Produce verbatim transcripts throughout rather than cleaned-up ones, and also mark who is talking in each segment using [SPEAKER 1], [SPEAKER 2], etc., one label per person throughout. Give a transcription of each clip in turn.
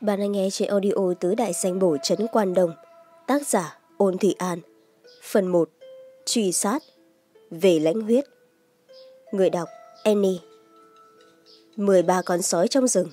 [SPEAKER 1] Bạn đang nghe trên audio Tứ Đại Danh Bổ Trấn Quan Đông. Tác giả Ôn Thị An. Phần một. Truy sát. Về lãnh huyết. Người đọc Annie. mười ba con sói trong rừng.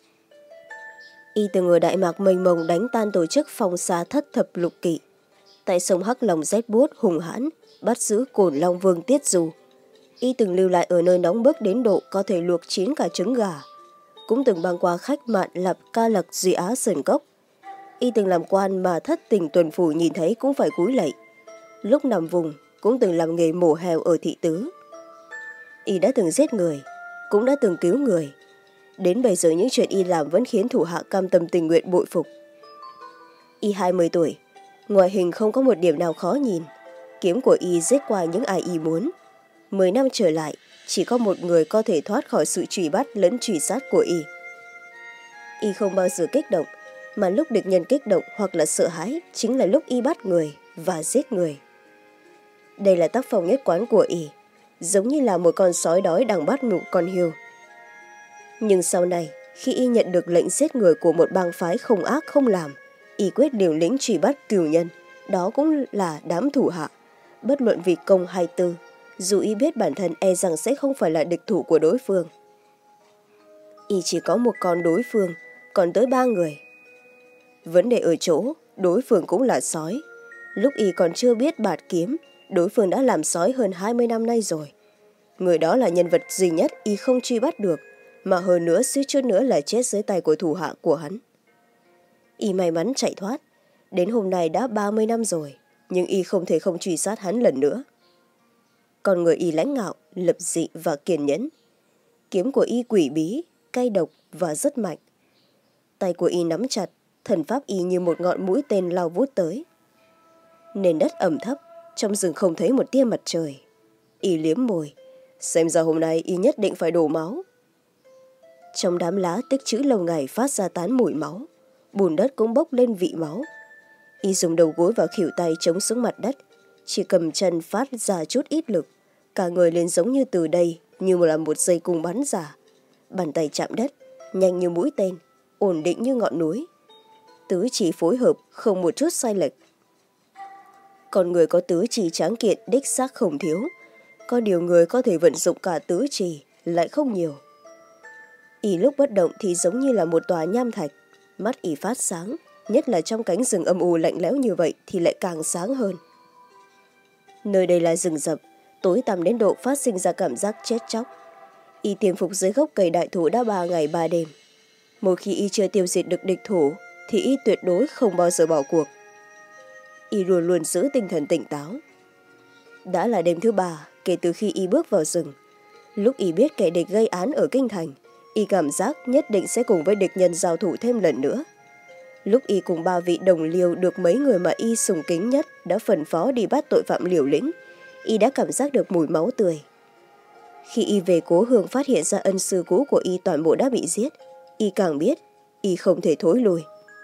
[SPEAKER 1] Y từng ở Đại Mạc mênh mông đánh tan tổ chức phong xa thất thập lục kỵ. Tại sông Hắc Long rét buốt hùng hãn, bắt giữ Cổn Long Vương Tiết Du. Y từng lưu lại ở nơi nóng bức đến độ có thể luộc chín cả trứng gà. Cũng từng băng qua khách mạn lập ca lặc Duy Á Sơn Cốc. Y từng làm quan mà thất tình tuần phủ nhìn thấy cũng phải cúi lạy. Lúc nằm vùng cũng từng làm nghề mổ heo ở thị tứ. Y đã từng giết người, cũng đã từng cứu người. Đến bây giờ những chuyện Y làm vẫn khiến thủ hạ cam tâm tình nguyện bội phục. Y hai mươi tuổi, ngoại hình không có một điểm nào khó nhìn. Kiếm của Y giết qua những ai Y muốn. Mười năm trở lại, chỉ có một người có thể thoát khỏi sự truy bắt lẫn truy sát của Y. Y không bao giờ kích động, mà lúc địch nhân kích động hoặc là sợ hãi chính là lúc Y bắt người và giết người. Đây là tác phong nhất quán của Y, giống như là một con sói đói đang bắt một con hươu. Nhưng sau này, khi Y nhận được lệnh giết người của một bang phái không ác không làm, Y quyết liều lĩnh truy bắt cừu nhân, đó cũng là đám thủ hạ, bất luận vì công hay tư. Dù Y biết bản thân e rằng sẽ không phải là địch thủ của đối phương. Y chỉ có một con đối phương, còn tới ba người. Vấn đề ở chỗ, đối phương cũng là sói. Lúc Y còn chưa biết bạt kiếm, đối phương đã làm sói hơn hai mươi năm nay rồi. Người đó là nhân vật duy nhất Y không truy bắt được, mà hơn nữa suýt chút nữa là chết dưới tay của thủ hạ của hắn. Y may mắn chạy thoát, đến hôm nay đã ba mươi năm rồi, nhưng Y không thể không truy sát hắn lần nữa. Còn người Y lãnh ngạo, lập dị và kiên nhẫn. Kiếm của Y quỷ bí, cay độc và rất mạnh. Tay của Y nắm chặt, thần pháp Y như một ngọn mũi tên lao vút tới. Nền đất ẩm thấp, trong rừng không thấy một tia mặt trời. Y liếm môi, xem ra hôm nay Y nhất định phải đổ máu. Trong đám lá tích trữ lâu ngày phát ra tán mùi máu, bùn đất cũng bốc lên vị máu. Y dùng đầu gối và khuỷu tay chống xuống mặt đất, chỉ cầm chân phát ra chút ít lực, cả người lên giống như từ đây như là một dây cung bắn giả. Bàn tay chạm đất, nhanh như mũi tên, ổn định như ngọn núi. Tứ chỉ phối hợp, không một chút sai lệch. Còn người có tứ chỉ tráng kiện đích xác không thiếu, có điều người có thể vận dụng cả tứ chỉ lại không nhiều. Y lúc bất động thì giống như là một tòa nham thạch, mắt Y phát sáng, nhất là trong cánh rừng âm u lạnh lẽo như vậy thì lại càng sáng hơn. Nơi đây là rừng rậm, tối tăm đến độ phát sinh ra cảm giác chết chóc. Y tiềm phục dưới gốc cây đại thụ đã ba ngày ba đêm. Một khi Y chưa tiêu diệt được địch thủ thì Y tuyệt đối không bao giờ bỏ cuộc. Y luôn luôn giữ tinh thần tỉnh táo. Đã là đêm thứ ba kể từ khi Y bước vào rừng. Lúc Y biết kẻ địch gây án ở kinh thành, Y cảm giác nhất định sẽ cùng với địch nhân giao thủ thêm lần nữa. Lúc Y cùng ba vị đồng liêu được mấy người mà Y sùng kính nhất đã phân phó đi bắt tội phạm liều lĩnh, Y đã cảm giác được mùi máu tươi. Khi Y về cố hương phát hiện ra ân sư cũ của Y toàn bộ đã bị giết, Y càng biết Y không thể thối lui.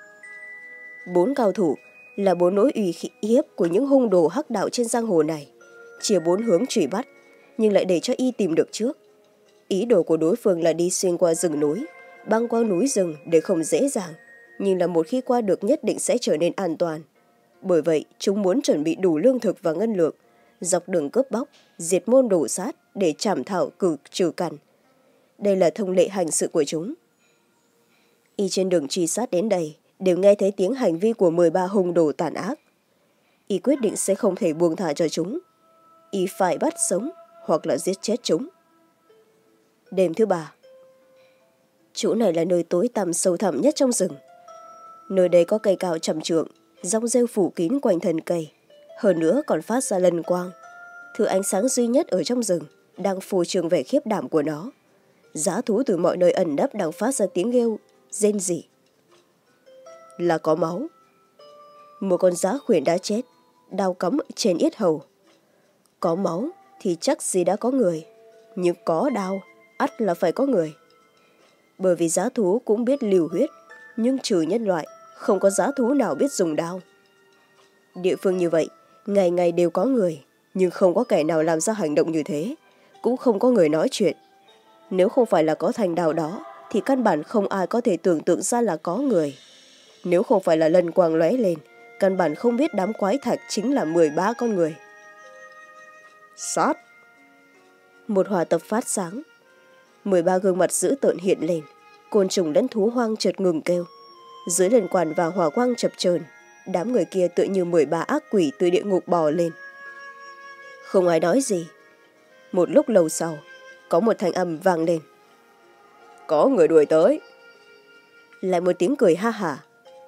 [SPEAKER 1] Bốn cao thủ là bốn nỗi uy hiếp của những hung đồ hắc đạo trên giang hồ này, chia bốn hướng truy bắt, nhưng lại để cho Y tìm được trước. Ý đồ của đối phương là đi xuyên qua rừng núi, băng qua núi rừng để không dễ dàng, nhưng là một khi qua được nhất định sẽ trở nên an toàn. Bởi vậy, chúng muốn chuẩn bị đủ lương thực và ngân lượng, dọc đường cướp bóc, diệt môn đổ sát để trảm thảo cử trừ cằn. Đây là thông lệ hành sự của chúng. Y trên đường truy sát đến đây đều nghe thấy tiếng hành vi của mười ba hung đồ tàn ác. Y quyết định sẽ không thể buông thả cho chúng. Y phải bắt sống hoặc là giết chết chúng. Đêm thứ ba. Chỗ này là nơi tối tăm sâu thẳm nhất trong rừng. Nơi đây có cây cao trăm trượng, rong rêu phủ kín quanh thân cây, hơn nữa còn phát ra lân quang. Thứ ánh sáng duy nhất ở trong rừng đang phô trương vẻ khiếp đảm của nó. Dã thú từ mọi nơi ẩn nấp đang phát ra tiếng kêu rên rỉ. Là có máu. Một con dã khuyển đã chết, đao cắm trên yết hầu. Có máu thì chắc gì đã có người, nhưng có đao ắt là phải có người. Bởi vì dã thú cũng biết lưu huyết, nhưng trừ nhân loại, không có dã thú nào biết dùng đao. Địa phương như vậy, ngày ngày đều có người, nhưng không có kẻ nào làm ra hành động như thế, cũng không có người nói chuyện. Nếu không phải là có thanh đao đó, thì căn bản không ai có thể tưởng tượng ra là có người. Nếu không phải là lần quang lóe lên, căn bản không biết đám quái thạch chính là mười ba con người. Sát! Một hỏa tập phát sáng. mười ba gương mặt dữ tợn hiện lên, côn trùng lẫn thú hoang chợt ngừng kêu. Dưới lần quản và hỏa quang chập chờn, đám người kia tựa như mười ba ác quỷ từ địa ngục bò lên. Không ai nói gì. Một lúc lâu sau, có một thanh âm vang lên. Có người đuổi tới. Lại một tiếng cười ha hả.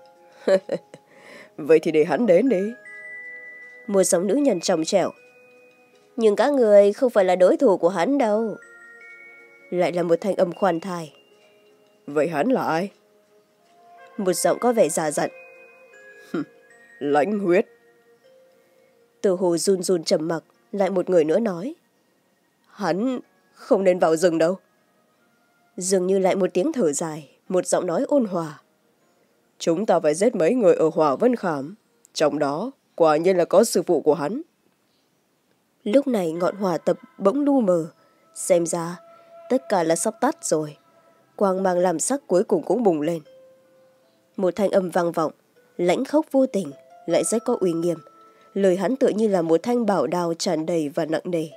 [SPEAKER 1] Vậy thì để hắn đến đi. Một giọng nữ nhân trong trẻo. Nhưng các người không phải là đối thủ của hắn đâu. Lại là một thanh âm khoan thai. Vậy hắn là ai? Một giọng có vẻ già dặn. Lãnh huyết. Từ hồ run run trầm mặc. Lại một người nữa nói. Hắn không nên vào rừng đâu. Dường như lại một tiếng thở dài. Một giọng nói ôn hòa. Chúng ta phải giết mấy người ở Hỏa Vân Khảm. Trong đó quả nhiên là có sư phụ của hắn. Lúc này ngọn hỏa tập bỗng lu mờ. Xem ra tất cả là sắp tắt rồi. Quang mang làm sắc cuối cùng cũng bùng lên. Một thanh âm vang vọng, lãnh khốc vô tình, lại rất có uy nghiêm. Lời hắn tựa như là một thanh bảo đao tràn đầy và nặng nề.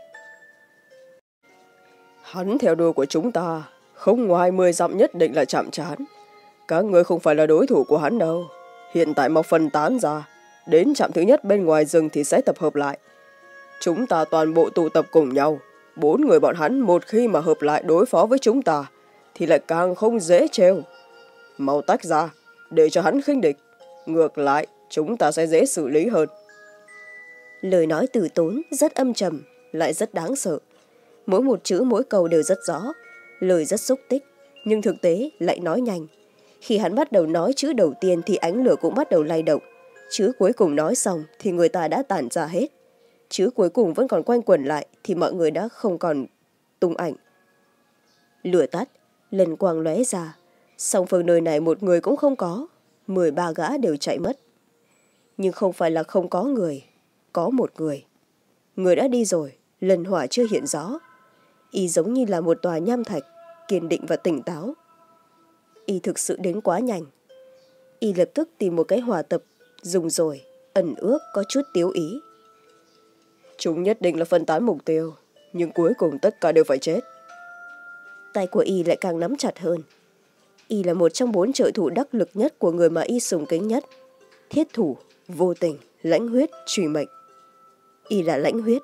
[SPEAKER 1] Hắn theo đuôi của chúng ta, không ngoài mười dặm nhất định là chạm trán. Các người không phải là đối thủ của hắn đâu. Hiện tại mau phân tán ra, đến trạm thứ nhất bên ngoài rừng thì sẽ tập hợp lại. Chúng ta toàn bộ tụ tập cùng nhau. Bốn người bọn hắn một khi mà hợp lại đối phó với chúng ta thì lại càng không dễ trêu. Mau tách ra, để cho hắn khinh địch. Ngược lại, chúng ta sẽ dễ xử lý hơn. Lời nói từ tốn, rất âm trầm, lại rất đáng sợ. Mỗi một chữ mỗi câu đều rất rõ. Lời rất xúc tích, nhưng thực tế lại nói nhanh. Khi hắn bắt đầu nói chữ đầu tiên thì ánh lửa cũng bắt đầu lay động. Chữ cuối cùng nói xong thì người ta đã tản ra hết. Chữ cuối cùng vẫn còn quanh quẩn lại thì mọi người đã không còn tung ảnh. Lửa tắt, lần quang lóe ra. Song phương nơi này một người cũng không có. Mười ba gã đều chạy mất. Nhưng không phải là không có người. Có một người. Người đã đi rồi, lần hỏa chưa hiện rõ. Y giống như là một tòa nham thạch, kiên định và tỉnh táo. Y thực sự đến quá nhanh. Y lập tức tìm một cái hỏa tập, dùng rồi, ẩn ước có chút tiếu ý. Chúng nhất định là phân tán mục tiêu, nhưng cuối cùng tất cả đều phải chết. Tay của Y lại càng nắm chặt hơn. Y là một trong bốn trợ thủ đắc lực nhất của người mà Y sùng kính nhất. Thiết thủ, vô tình, lãnh huyết, truy mệnh. Y là lãnh huyết.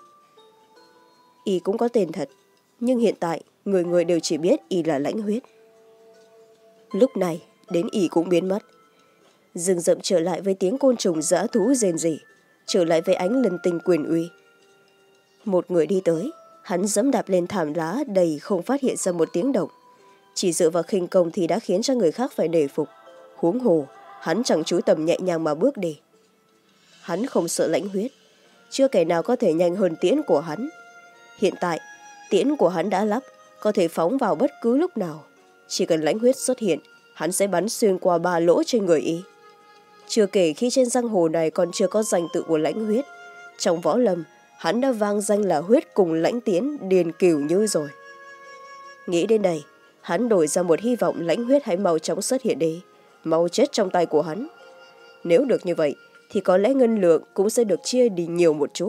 [SPEAKER 1] Y cũng có tên thật, nhưng hiện tại người người đều chỉ biết Y là lãnh huyết. Lúc này đến Y cũng biến mất. Rừng rậm trở lại với tiếng côn trùng dã thú rền rỉ, trở lại với ánh lần tinh quyền uy. Một người đi tới, hắn giẫm đạp lên thảm lá đầy không phát hiện ra một tiếng động. Chỉ dựa vào khinh công thì đã khiến cho người khác phải nể phục. Huống hồ, hắn chẳng chú tầm nhẹ nhàng mà bước đi. Hắn không sợ lãnh huyết, chưa kẻ nào có thể nhanh hơn tiễn của hắn. Hiện tại, tiễn của hắn đã lắp, có thể phóng vào bất cứ lúc nào. Chỉ cần lãnh huyết xuất hiện, hắn sẽ bắn xuyên qua ba lỗ trên người Y. Chưa kể khi trên giang hồ này còn chưa có danh tự của lãnh huyết, trong võ lâm, hắn đã vang danh là huyết cùng lãnh tiến điền cửu như rồi. Nghĩ đến đây, hắn đổi ra một hy vọng lãnh huyết hãy mau chóng xuất hiện đi, mau chết trong tay của hắn. Nếu được như vậy, thì có lẽ ngân lượng cũng sẽ được chia đi nhiều một chút.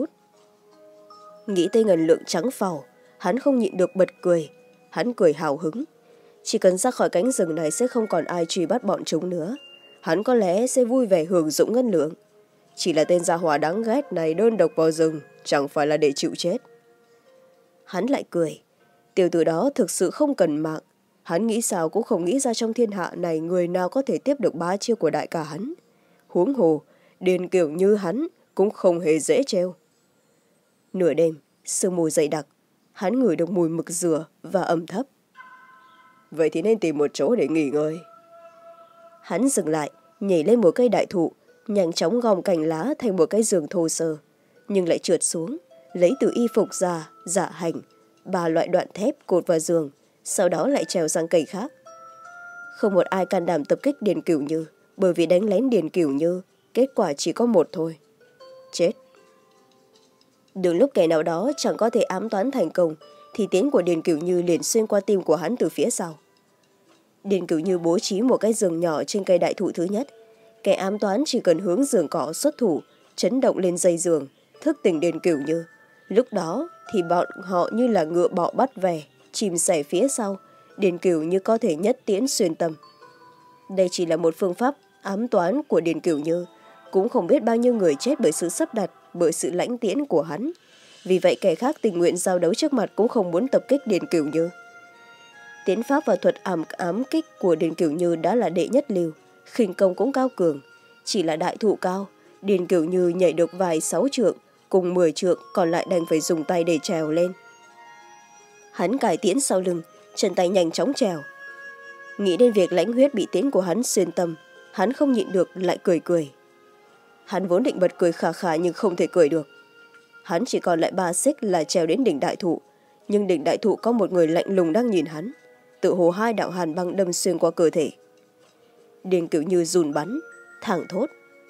[SPEAKER 1] Nghĩ tới ngân lượng trắng phào, hắn không nhịn được bật cười. Hắn cười hào hứng. Chỉ cần ra khỏi cánh rừng này sẽ không còn ai truy bắt bọn chúng nữa. Hắn có lẽ sẽ vui vẻ hưởng dụng ngân lượng. Chỉ là tên gia hỏa đáng ghét này đơn độc vào rừng, chẳng phải là để chịu chết. Hắn lại cười. Tiểu tử đó thực sự không cần mạng. Hắn nghĩ sao cũng không nghĩ ra trong thiên hạ này người nào có thể tiếp được bá chiêu của đại ca hắn. Huống hồ, điền kiểu như hắn cũng không hề dễ treo. Nửa đêm, sương mù dày đặc, hắn ngửi được mùi mực dừa và ẩm thấp. Vậy thì nên tìm một chỗ để nghỉ ngơi. Hắn dừng lại, nhảy lên một cây đại thụ, nhanh chóng gom cành lá thành một cái giường thô sơ, nhưng lại trượt xuống, lấy từ y phục ra, dạ hành, ba loại đoạn thép cột vào giường, sau đó lại trèo sang cây khác. Không một ai can đảm tập kích Điền Cửu Như, bởi vì đánh lén Điền Cửu Như, kết quả chỉ có một thôi. Chết. Đường lúc kẻ nào đó chẳng có thể ám toán thành công, thì tiếng của Điền Cửu Như liền xuyên qua tim của hắn từ phía sau. Điền Cửu Như bố trí một cái giường nhỏ trên cây đại thụ thứ nhất. Kẻ ám toán chỉ cần hướng giường cỏ xuất thủ, chấn động lên dây giường, thức tỉnh Điền Cửu Như. Lúc đó thì bọn họ như là ngựa bọ bắt về, chìm sẻ phía sau. Điền Cửu Như có thể nhất tiễn xuyên tâm. Đây chỉ là một phương pháp ám toán của Điền Cửu Như, cũng không biết bao nhiêu người chết bởi sự sắp đặt, bởi sự lãnh tiễn của hắn. Vì vậy kẻ khác tình nguyện giao đấu trước mặt cũng không muốn tập kích Điền Cửu Như. Tiến pháp và thuật ám, ám kích của Điền Cửu Như đã là đệ nhất lưu, khinh công cũng cao cường. Chỉ là đại thụ cao, Điền Cửu Như nhảy được vài sáu trượng, cùng mười trượng còn lại đành phải dùng tay để trèo lên. Hắn cài tiễn sau lưng, chân tay nhanh chóng trèo. Nghĩ đến việc lãnh huyết bị tiễn của hắn xuyên tâm, hắn không nhịn được lại cười cười. Hắn vốn định bật cười khà khà nhưng không thể cười được. Hắn chỉ còn lại ba xích là trèo đến đỉnh đại thụ, nhưng đỉnh đại thụ có một người lạnh lùng đang nhìn hắn, tự hồ hai đạo hàn băng đâm xuyên qua cơ thể. Điền Cửu Như run bắn, thẳng thốt: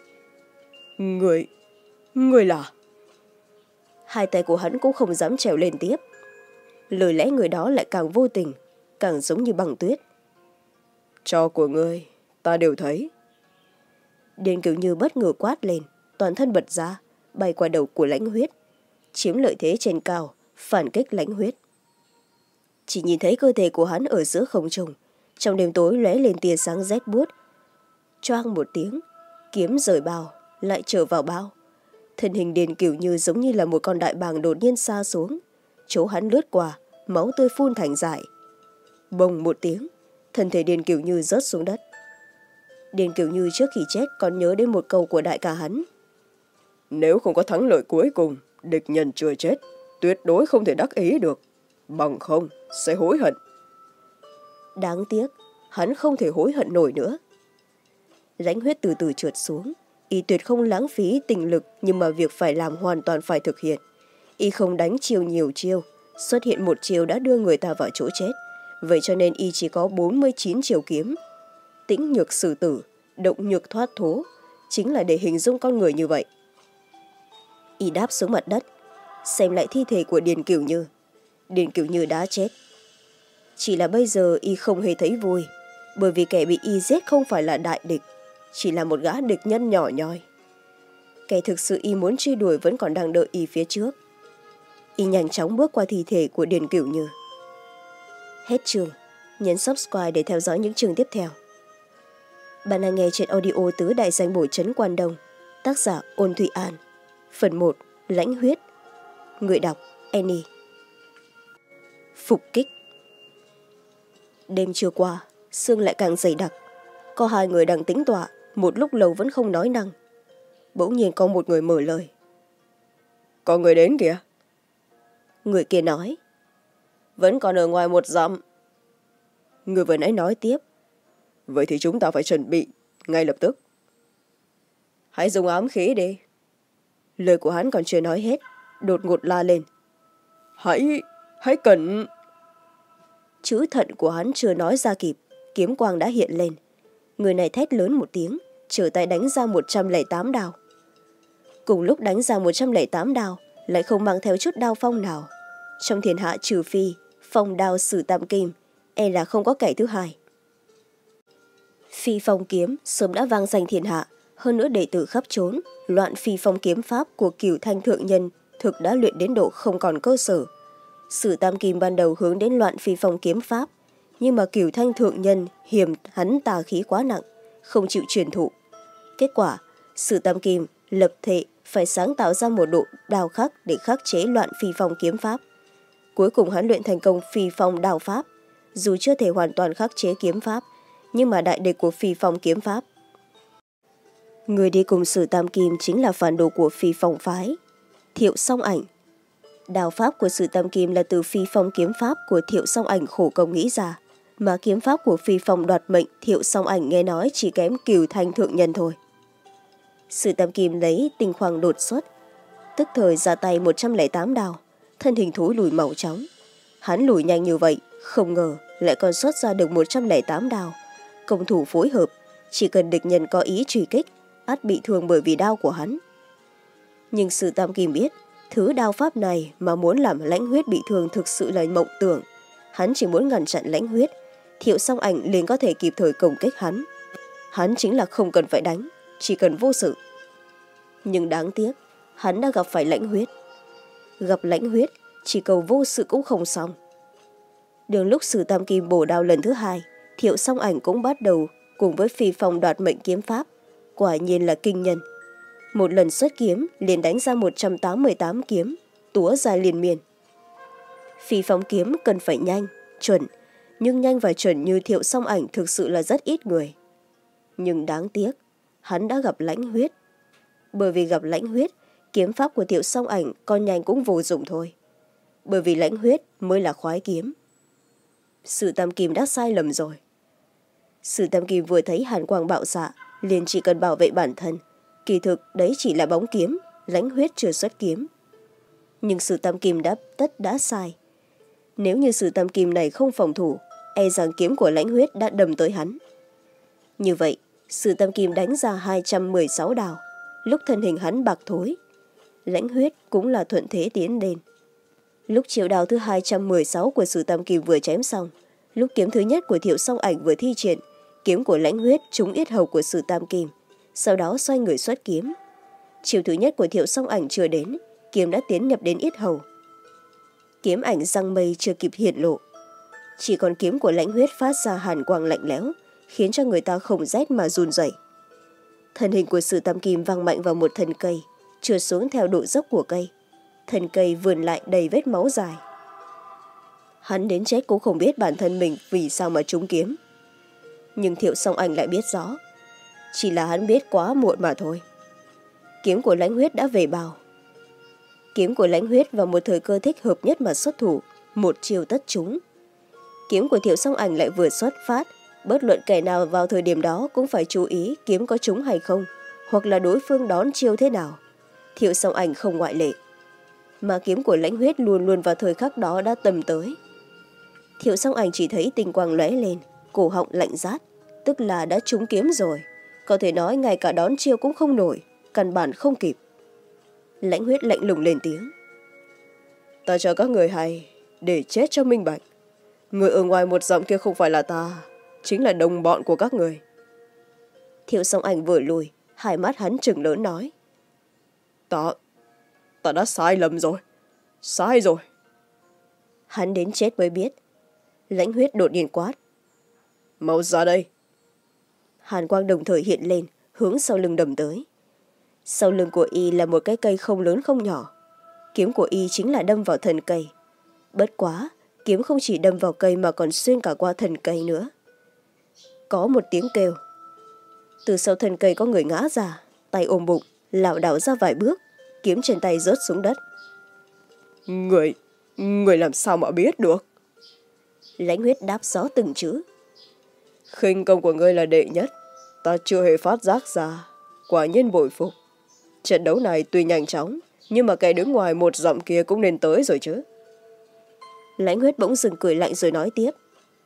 [SPEAKER 1] Người, người là... Hai tay của hắn cũng không dám trèo lên tiếp. Lời lẽ người đó lại càng vô tình, càng giống như băng tuyết. Cho của ngươi, ta đều thấy. Điền Cửu Như bất ngờ quát lên, toàn thân bật ra, bay qua đầu của lãnh huyết, chiếm lợi thế trên cao, phản kích lãnh huyết. Chỉ nhìn thấy cơ thể của hắn ở giữa không trung, trong đêm tối lóe lên tia sáng rét buốt. Choang một tiếng, kiếm rời bao, lại trở vào bao. Thân hình Điền Cửu Như giống như là một con đại bàng đột nhiên sa xuống, chỗ hắn lướt qua, máu tươi phun thành dải. Bồng một tiếng, thân thể Điền Cửu Như rớt xuống đất. Điền Cửu Như trước khi chết còn nhớ đến một câu của đại ca hắn: Nếu không có thắng lợi cuối cùng, địch nhân chưa chết, tuyệt đối không thể đắc ý được, bằng không sẽ hối hận. Đáng tiếc, hắn không thể hối hận nổi nữa. Lãnh huyết từ từ trượt xuống, y tuyệt không lãng phí tình lực, nhưng mà việc phải làm hoàn toàn phải thực hiện. Y không đánh chiêu nhiều chiêu, xuất hiện một chiêu đã đưa người ta vào chỗ chết, vậy cho nên y chỉ có bốn mươi chín chiêu kiếm. Tĩnh nhược xử tử, động nhược thoát thố, chính là để hình dung con người như vậy. Y đáp xuống mặt đất, xem lại thi thể của Điền Cửu Như. Điền Cửu Như đã chết. Chỉ là bây giờ y không hề thấy vui, bởi vì kẻ bị y giết không phải là đại địch, chỉ là một gã địch nhân nhỏ nhoi. Kẻ thực sự y muốn truy đuổi vẫn còn đang đợi y phía trước. Y nhanh chóng bước qua thi thể của Điền Cửu Như. Hết chương, nhấn subscribe để theo dõi những chương tiếp theo. Bạn đang nghe chuyện audio Tứ Đại Danh Bổ Trấn Quan Đông, tác giả Ôn Thụy An. Phần một, Lãnh huyết. Người đọc Annie. Phục kích. Đêm trưa qua, sương lại càng dày đặc. Có hai người đang tĩnh tọa, một lúc lâu vẫn không nói năng. Bỗng nhiên có một người mở lời: Có người đến kìa. Người kia nói: Vẫn còn ở ngoài một dặm. Người vừa nãy nói tiếp: Vậy thì chúng ta phải chuẩn bị ngay lập tức. Hãy dùng ám khí đi. Lời của hắn còn chưa nói hết, đột ngột la lên: Hãy, hãy cẩn. Chữ thận của hắn chưa nói ra kịp, kiếm quang đã hiện lên. Người này thét lớn một tiếng, trở tay đánh ra một trăm lẻ tám đao. Cùng lúc đánh ra một trăm lẻ tám đao, lại không mang theo chút đao phong nào. Trong thiên hạ trừ phi phong đao Sử Tam Kim, e là không có kẻ thứ hai. Phi phong kiếm sớm đã vang danh thiên hạ, hơn nữa đệ tử khắp trốn. Loạn phi phong kiếm pháp của Cửu Thanh thượng nhân thực đã luyện đến độ không còn cơ sở. Sử Tam Kim ban đầu hướng đến loạn phi phong kiếm pháp, nhưng mà Cửu Thanh thượng nhân hiềm hắn tà khí quá nặng, không chịu truyền thụ. Kết quả, Sử Tam Kim lập thệ phải sáng tạo ra một độ đao khắc để khắc chế loạn phi phong kiếm pháp. Cuối cùng hắn luyện thành công phi phong đao pháp, dù chưa thể hoàn toàn khắc chế kiếm pháp, nhưng mà đại địch của phi phong kiếm pháp. Người đi cùng Sử Tam Kim chính là phản đồ của phi phong phái, Thiệu Song Ảnh. Đao pháp của Sử Tam Kim là từ phi phong kiếm pháp của Thiệu Song Ảnh khổ công nghĩ ra, mà kiếm pháp của phi phong đoạt mệnh Thiệu Song Ảnh nghe nói chỉ kém Cửu Thanh thượng nhân thôi. Sử Tam Kim lấy tinh khoáng đột xuất, tức thời ra tay một trăm lẻ tám đao, thân hình thối lùi màu trắng. Hắn lùi nhanh như vậy, không ngờ lại còn xuất ra được một trăm lẻ tám đao. Công thủ phối hợp, chỉ cần địch nhân có ý truy kích, ắt bị thương bởi vì đao của hắn. Nhưng Sử Tam Kim biết, thứ đao pháp này mà muốn làm lãnh huyết bị thương thực sự là mộng tưởng. Hắn chỉ muốn ngăn chặn lãnh huyết, Thiệu Song Ảnh liền có thể kịp thời công kích hắn. Hắn chính là không cần phải đánh, chỉ cần vô sự. Nhưng đáng tiếc, hắn đã gặp phải Lãnh Huyết. Gặp Lãnh Huyết, chỉ cầu vô sự cũng không xong. Đường lúc Sử Tam Kim bổ đao lần thứ hai, Thiệu Song Ảnh cũng bắt đầu cùng với Phi Phong đoạt mệnh kiếm pháp. Quả nhiên là kinh nhân. Một lần xuất kiếm liền đánh ra một trăm tám mươi tám kiếm, túa ra liên miên. Phi Phong kiếm cần phải nhanh, chuẩn, nhưng nhanh và chuẩn như Thiệu Song Ảnh thực sự là rất ít người. Nhưng đáng tiếc, hắn đã gặp Lãnh Huyết. Bởi vì gặp Lãnh Huyết, kiếm pháp của Thiệu Song Ảnh con nhanh cũng vô dụng thôi. Bởi vì Lãnh Huyết mới là khoái kiếm. Sử Tam Kim đã sai lầm rồi. Sử Tam Kim vừa thấy hàn quang bạo xạ, liền chỉ cần bảo vệ bản thân. Kỳ thực đấy chỉ là bóng kiếm, Lãnh Huyết chưa xuất kiếm. Nhưng Sử Tam Kim đã tất đã sai. Nếu như Sử Tam Kim này không phòng thủ, e rằng kiếm của Lãnh Huyết đã đâm tới hắn. Như vậy, Sử Tam Kim đánh ra hai trăm mười sáu đao, lúc thân hình hắn bạc thối. Lãnh Huyết cũng là thuận thế tiến lên. Lúc chiêu đao thứ hai trăm mười sáu của Sử Tam Kim vừa chém xong, lúc kiếm thứ nhất của Thiệu Song Ảnh vừa thi triển, kiếm của Lãnh Huyết trúng yết hầu của Sử Tam Kim, sau đó xoay người xuất kiếm. Chiêu thứ nhất của Thiệu Song Ảnh chưa đến, kiếm đã tiến nhập đến yết hầu. Kiếm ảnh răng mây chưa kịp hiện lộ, chỉ còn kiếm của Lãnh Huyết phát ra hàn quang lạnh lẽo, khiến cho người ta không rét mà run rẩy. Thân hình của Sử Tam Kim văng mạnh vào một thân cây, trượt xuống theo độ dốc của cây. Thân cây vươn lại đầy vết máu dài. Hắn đến chết cũng không biết bản thân mình vì sao mà trúng kiếm. Nhưng Thiệu Song Ảnh lại biết rõ, chỉ là hắn biết quá muộn mà thôi. Kiếm của Lãnh Huyết đã về bào. Kiếm của Lãnh Huyết vào một thời cơ thích hợp nhất mà xuất thủ, một chiều tất trúng. Kiếm của Thiệu Song Ảnh lại vừa xuất phát, bất luận kẻ nào vào thời điểm đó cũng phải chú ý kiếm có trúng hay không, hoặc là đối phương đón chiêu thế nào. Thiệu Song Ảnh không ngoại lệ. Mà kiếm của Lãnh Huyết luôn luôn vào thời khắc đó đã tầm tới. Thiệu Song Ảnh chỉ thấy tinh quang lóe lên, cổ họng lạnh rát, tức là đã trúng kiếm rồi. Có thể nói ngay cả đón chiêu cũng không nổi, căn bản không kịp. Lãnh Huyết lạnh lùng lên tiếng. Ta cho các người hay, để chết cho minh bạch. Người ở ngoài một dặm kia không phải là ta, chính là đồng bọn của các người. Thiệu Song Ảnh vừa lùi, hai mắt hắn trừng lớn nói. Ta, ta đã sai lầm rồi, sai rồi. Hắn đến chết mới biết. Lãnh Huyết đột nhiên quát. Mau ra đây. Hàn quang đồng thời hiện lên, hướng sau lưng đầm tới. Sau lưng của y là một cái cây không lớn không nhỏ. Kiếm của y chính là đâm vào thân cây. Bất quá, kiếm không chỉ đâm vào cây mà còn xuyên cả qua thân cây nữa. Có một tiếng kêu. Từ sau thân cây có người ngã ra, tay ôm bụng, lảo đảo ra vài bước, kiếm trên tay rớt xuống đất. Người, người làm sao mà biết được? Lãnh Huyết đáp rõ từng chữ. Khinh công của ngươi là đệ nhất, ta chưa hề phát giác ra, quả nhiên bội phục. Trận đấu này tuy nhanh chóng, nhưng mà kẻ đứng ngoài một dặm kia cũng nên tới rồi chứ. Lãnh Huyết bỗng dừng cười lạnh rồi nói tiếp.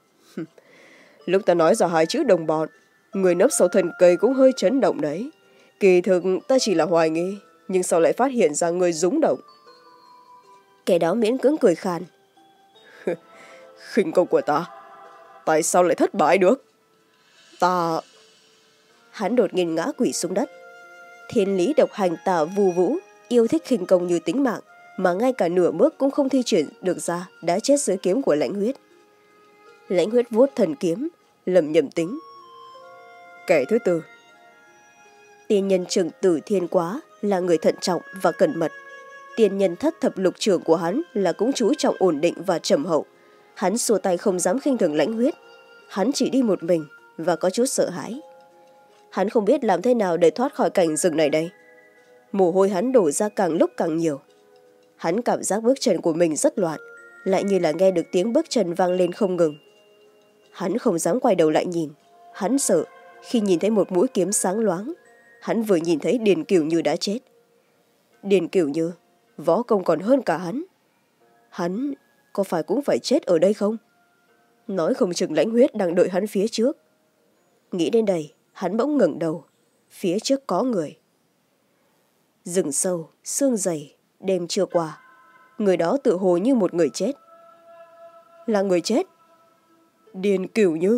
[SPEAKER 1] Lúc ta nói ra hai chữ đồng bọn, người nấp sau thân cây cũng hơi chấn động đấy. Kỳ thực ta chỉ là hoài nghi, nhưng sao lại phát hiện ra người rúng động? Kẻ đó miễn cưỡng cười khàn. Khinh công của ta, tại sao lại thất bại được? Ta... Hắn đột nhiên ngã quỵ xuống đất. Thiên lý độc hành tà vu vũ, yêu thích khinh công như tính mạng, mà ngay cả nửa bước cũng không thi triển được ra, đã chết dưới kiếm của Lãnh Huyết. Lãnh Huyết vuốt thần kiếm, lầm nhầm tính. Kẻ thứ tư. Tiên nhân Trường Tử Thiên Quá là người thận trọng và cẩn mật. Tiên nhân Thất Thập Lục Trưởng của hắn là cũng chú trọng ổn định và trầm hậu. Hắn xua tay không dám khinh thường Lãnh Huyết. Hắn chỉ đi một mình và có chút sợ hãi. Hắn không biết làm thế nào để thoát khỏi cảnh rừng này đây. Mồ hôi hắn đổ ra càng lúc càng nhiều. Hắn cảm giác bước chân của mình rất loạn, lại như là nghe được tiếng bước chân vang lên không ngừng. Hắn không dám quay đầu lại nhìn. Hắn sợ khi nhìn thấy một mũi kiếm sáng loáng. Hắn vừa nhìn thấy Điền Cửu Như đã chết. Điền Cửu Như, võ công còn hơn cả hắn. Hắn có phải cũng phải chết ở đây không? Nói không chừng Lãnh Huyết đang đợi hắn phía trước. Nghĩ đến đây, hắn bỗng ngẩng đầu. Phía trước có người. Rừng sâu, sương dày, đêm chưa qua. Người đó tự hồ như một người chết. Là người chết.
[SPEAKER 2] Điền Cửu Như.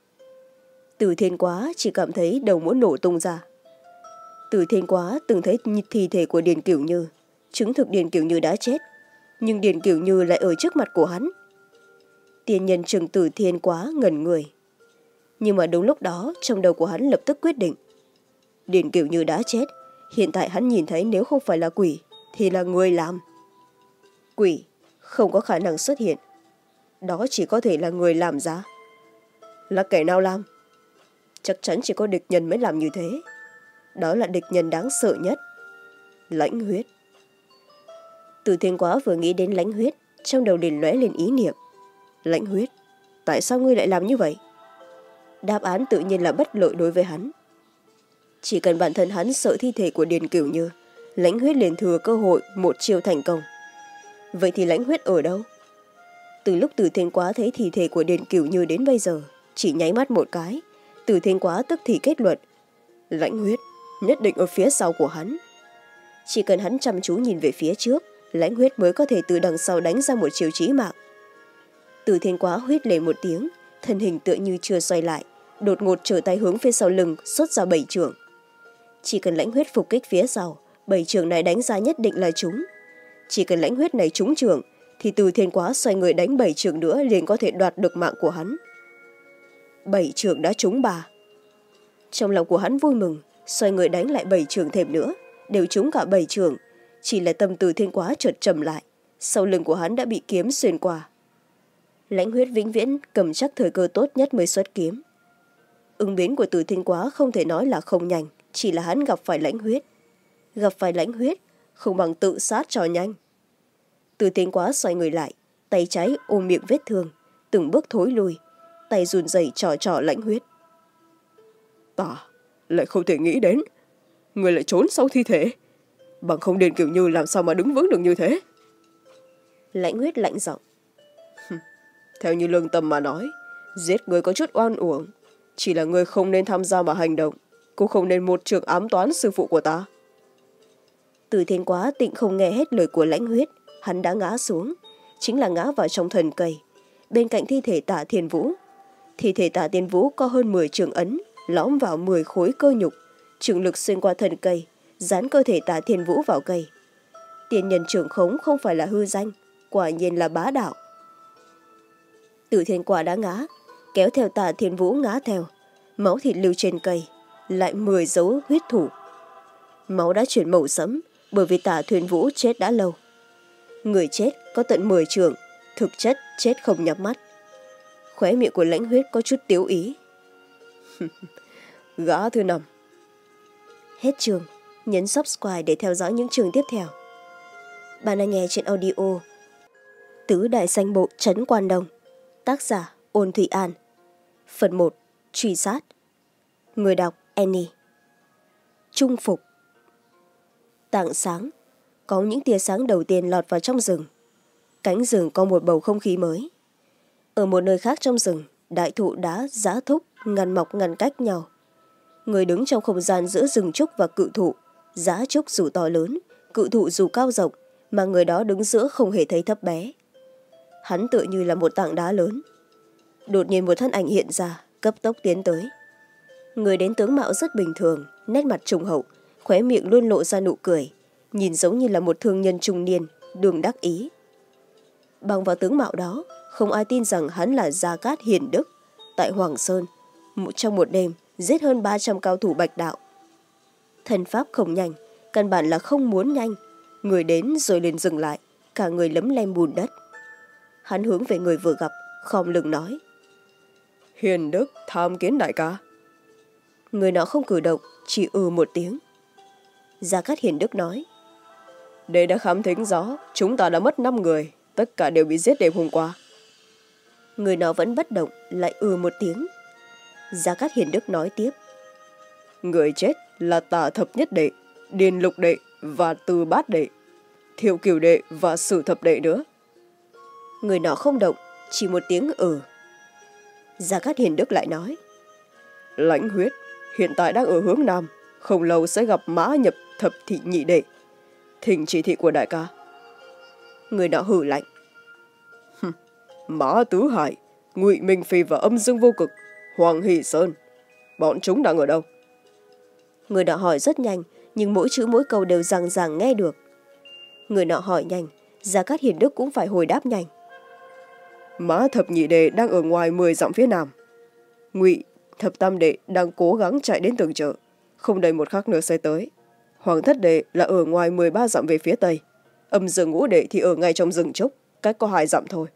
[SPEAKER 1] Từ Thiên Quá chỉ cảm thấy đầu muốn nổ tung ra. Từ Thiên Quá từng thấy thi thể của Điền Cửu Như, chứng thực Điền Cửu Như đã chết, nhưng Điền Cửu Như lại ở trước mặt của hắn. Tiên nhân Trừng Từ Thiên Quá ngẩn người. Nhưng mà đúng lúc đó trong đầu của hắn lập tức quyết định. Điền Cửu Như đã chết, hiện tại hắn nhìn thấy nếu không phải là quỷ thì là người làm. Quỷ không có khả năng xuất hiện, đó chỉ có thể là người làm ra. Là kẻ nào làm? Chắc chắn chỉ có địch nhân mới làm như thế. Đó là địch nhân đáng sợ nhất, Lãnh Huyết. Từ Thiên Quá vừa nghĩ đến Lãnh Huyết, trong đầu liền lóe lên ý niệm. Lãnh Huyết, tại sao ngươi lại làm như vậy? Đáp án tự nhiên là bất lợi đối với hắn. Chỉ cần bản thân hắn sợ thi thể của Điền Cửu Như, Lãnh Huyết liền thừa cơ hội một chiêu thành công. Vậy thì Lãnh Huyết ở đâu? Từ lúc Từ Thiên Quá thấy thi thể của Điền Cửu Như đến bây giờ, chỉ nháy mắt một cái, Từ Thiên Quá tức thì kết luận, Lãnh Huyết nhất định ở phía sau của hắn. Chỉ cần hắn chăm chú nhìn về phía trước, Lãnh Huyết mới có thể từ đằng sau đánh ra một chiêu chí mạng. Từ Thiên Quá huýt lên một tiếng, thân hình tựa như chưa xoay lại, đột ngột trở tay hướng phía sau lưng, xuất ra bảy chưởng. Chỉ cần Lãnh Huyết phục kích phía sau, bảy chưởng này đánh ra nhất định là trúng. Chỉ cần Lãnh Huyết này trúng chưởng, thì Từ Thiên Quá xoay người đánh bảy chưởng nữa liền có thể đoạt được mạng của hắn. Bảy chưởng đã trúng bà. Trong lòng của hắn vui mừng, xoay người đánh lại bảy chưởng thêm nữa, đều trúng cả bảy chưởng. Chỉ là tâm Từ Thiên Quá chợt trầm lại, sau lưng của hắn đã bị kiếm xuyên qua. Lãnh Huyết vĩnh viễn cầm chắc thời cơ tốt nhất mới xuất kiếm. Ứng biến của Từ Thiên Quá không thể nói là không nhanh, chỉ là hắn gặp phải Lãnh Huyết. Gặp phải Lãnh Huyết không bằng tự sát cho nhanh. Từ Thiên Quá xoay người lại, tay trái ôm miệng vết thương, từng bước thối lui, tay run rẩy trò trò Lãnh Huyết.
[SPEAKER 2] Ta lại không thể nghĩ đến, người lại trốn sau thi thể, bằng không Điền Cửu Như làm sao mà đứng vững được như thế?
[SPEAKER 1] Lãnh Huyết lạnh giọng.
[SPEAKER 2] Theo như lương tâm mà nói, giết người có chút oan uổng, chỉ là người không nên tham gia mà hành động, cũng không nên một trường ám toán sư phụ của ta.
[SPEAKER 1] Từ Thiên Quá tịnh không nghe hết lời của Lãnh Huyết, hắn đã ngã xuống, chính là ngã vào trong thần cây, bên cạnh thi thể Tạ Thiên Vũ. Thi thể Tạ Thiên Vũ có hơn mười trường ấn, lõm vào mười khối cơ nhục, trường lực xuyên qua thần cây, dán cơ thể Tạ Thiên Vũ vào cây. Tiền nhân trưởng khống không phải là hư danh, quả nhiên là bá đạo. Từ Thiên Quá đã ngã, kéo theo Tạ Thiên Vũ ngã theo, máu thịt lưu trên cây, lại mười dấu huyết thủ. Máu đã chuyển màu sẫm, bởi vì Tạ Thiên Vũ chết đã lâu. Người chết có tận mười trường, thực chất chết không nhắm mắt. Khóe miệng của Lãnh Huyết có chút tiếu ý.
[SPEAKER 2] Gã thứ năm.
[SPEAKER 1] Hết chương, nhấn subscribe để theo dõi những chương tiếp theo. Bạn đang nghe trên audio Tứ Đại Sanh Bộ Trấn Quan Đông. Tác giả Ôn Thủy An. Phần một. Truy sát. Người đọc Annie. Trung phục. Tảng sáng, có những tia sáng đầu tiên lọt vào trong rừng. Cánh rừng có một bầu không khí mới. Ở một nơi khác trong rừng, đại thụ đá giá thúc ngăn mọc ngăn cách nhau. Người đứng trong không gian giữa rừng trúc và cự thụ, giá trúc dù to lớn, cự thụ dù cao rộng, mà người đó đứng giữa không hề thấy thấp bé. Hắn tựa như là một tảng đá lớn. Đột nhiên một thân ảnh hiện ra, cấp tốc tiến tới. Người đến tướng mạo rất bình thường, nét mặt trung hậu, khóe miệng luôn lộ ra nụ cười, nhìn giống như là một thương nhân trung niên, đường đắc ý. Bằng vào tướng mạo đó, không ai tin rằng hắn là Gia Cát Hiền Đức, tại Hoàng Sơn, trong một đêm giết hơn ba trăm cao thủ bạch đạo. Thần pháp không nhanh, căn bản là không muốn nhanh. Người đến rồi liền dừng lại, cả người lấm lem bùn đất. Hắn hướng về người vừa gặp, khom lưng nói.
[SPEAKER 2] Hiền Đức tham kiến đại ca.
[SPEAKER 1] Người nọ không cử động, chỉ ừ một tiếng. Gia Cát Hiền Đức nói.
[SPEAKER 2] Đệ đã khám thính rõ, chúng ta đã mất năm người, tất cả đều bị giết đêm hôm qua.
[SPEAKER 1] Người nọ vẫn bất động, lại ừ một tiếng. Gia Cát Hiền Đức nói tiếp.
[SPEAKER 2] Người chết là Tả Thập Nhất Đệ, Điền Lục Đệ và Từ Bát Đệ, Thiệu Cửu Đệ và Sử Thập Đệ nữa.
[SPEAKER 1] Người nọ không động, chỉ một tiếng ừ. Gia Cát Hiền Đức lại nói.
[SPEAKER 2] Lãnh Huyết hiện tại đang ở hướng Nam, không lâu sẽ gặp Mã Nhập Thập Thị Nhị Đệ. Thỉnh chỉ thị của đại ca.
[SPEAKER 1] Người nọ hử lạnh.
[SPEAKER 2] Mã Tứ Hải Ngụy Minh Phi và Âm Dương Vô Cực, Hoàng Hỷ Sơn, bọn chúng đang ở đâu?
[SPEAKER 1] Người nọ hỏi rất nhanh, nhưng mỗi chữ mỗi câu đều ràng ràng nghe được. Người nọ hỏi nhanh, Gia Cát Hiền Đức cũng phải hồi đáp nhanh.
[SPEAKER 2] Mã Thập Nhị Đệ đang ở ngoài mười dặm phía nam. Ngụy Thập Tam Đệ đang cố gắng chạy đến tường chợ, không đầy một khắc nữa sẽ tới. Hoàng Thất Đệ là ở ngoài mười ba dặm về phía tây. Âm Dương Ngũ Đệ thì ở ngay trong rừng trúc, cách có hai dặm thôi.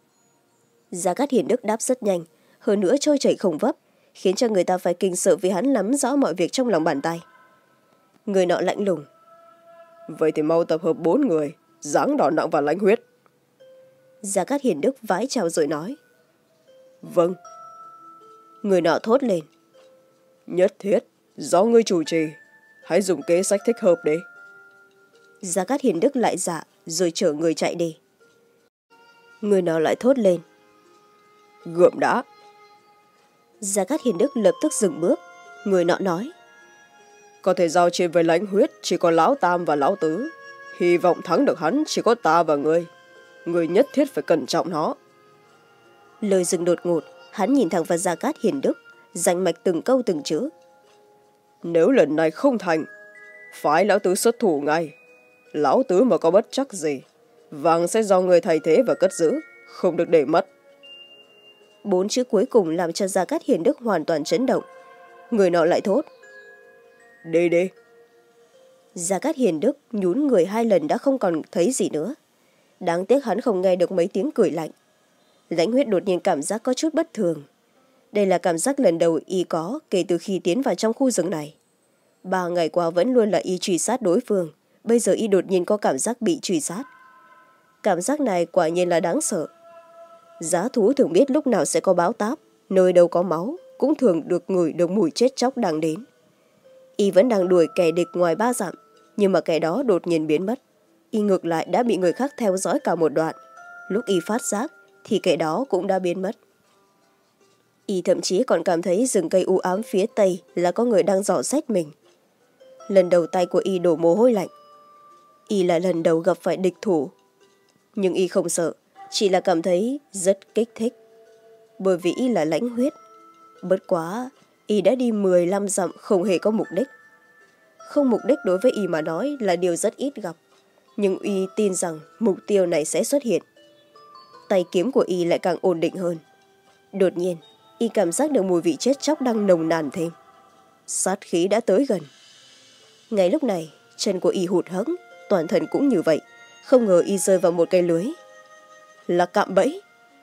[SPEAKER 1] Gia Cát Hiền Đức đáp rất nhanh, hơn nữa trôi chảy không vấp, khiến cho người ta phải kinh sợ vì hắn nắm rõ mọi việc trong lòng bàn tay. Người nọ lạnh lùng.
[SPEAKER 2] Vậy thì mau tập hợp bốn người, giáng đòn nặng vào Lãnh Huyết.
[SPEAKER 1] Gia Cát Hiền Đức vái chào rồi nói.
[SPEAKER 2] Vâng.
[SPEAKER 1] Người nọ thốt lên.
[SPEAKER 2] Nhất thiết, do ngươi chủ trì, hãy dùng kế sách thích hợp đi.
[SPEAKER 1] Gia Cát Hiền Đức lại dạ, rồi chở người chạy đi. Người nọ lại thốt lên.
[SPEAKER 2] Gượm đã.
[SPEAKER 1] Gia Cát Hiền Đức lập tức dừng bước. Người nọ nói.
[SPEAKER 2] Có thể giao chiến với Lãnh Huyết chỉ có Lão Tam và Lão Tứ. Hy vọng thắng được hắn chỉ có ta và ngươi. Ngươi nhất thiết phải cẩn trọng nó.
[SPEAKER 1] Lời dừng đột ngột, hắn nhìn thẳng vào Gia Cát Hiền Đức, rành mạch từng câu từng chữ.
[SPEAKER 2] Nếu lần này không thành, phái Lão Tứ xuất thủ ngay. Lão Tứ mà có bất chắc gì, vàng sẽ do người thay thế và cất giữ, không được để mất.
[SPEAKER 1] Bốn chữ cuối cùng làm cho Gia Cát Hiền Đức hoàn toàn chấn động. Người nọ lại thốt.
[SPEAKER 2] Đi đi.
[SPEAKER 1] Gia Cát Hiền Đức nhún người hai lần đã không còn thấy gì nữa. Đáng tiếc hắn không nghe được mấy tiếng cười lạnh. Lãnh Huyết đột nhiên cảm giác có chút bất thường. Đây là cảm giác lần đầu y có kể từ khi tiến vào trong khu rừng này. Ba ngày qua vẫn luôn là y truy sát đối phương, bây giờ y đột nhiên có cảm giác bị truy sát. Cảm giác này quả nhiên là đáng sợ. Giá thú thường biết lúc nào sẽ có báo táp, nơi đâu có máu cũng thường được ngửi được mùi chết chóc đang đến. Y vẫn đang đuổi kẻ địch ngoài ba dặm, nhưng mà kẻ đó đột nhiên biến mất. Y ngược lại đã bị người khác theo dõi cả một đoạn. Lúc y phát giác thì kẻ đó cũng đã biến mất. Y thậm chí còn cảm thấy rừng cây u ám phía tây là có người đang dò xét mình. Lần đầu tay của y đổ mồ hôi lạnh. Y là lần đầu gặp phải địch thủ. Nhưng y không sợ, chỉ là cảm thấy rất kích thích. Bởi vì y là Lãnh Huyết. Bất quá, y đã đi mười lăm dặm không hề có mục đích. Không mục đích đối với y mà nói là điều rất ít gặp. Nhưng y tin rằng mục tiêu này sẽ xuất hiện. Tay kiếm của y lại càng ổn định hơn. Đột nhiên, y cảm giác được mùi vị chết chóc đang nồng nàn thêm. Sát khí đã tới gần. Ngay lúc này, chân của y hụt hẫng, toàn thân cũng như vậy. Không ngờ y rơi vào một cây lưới. Là cạm bẫy.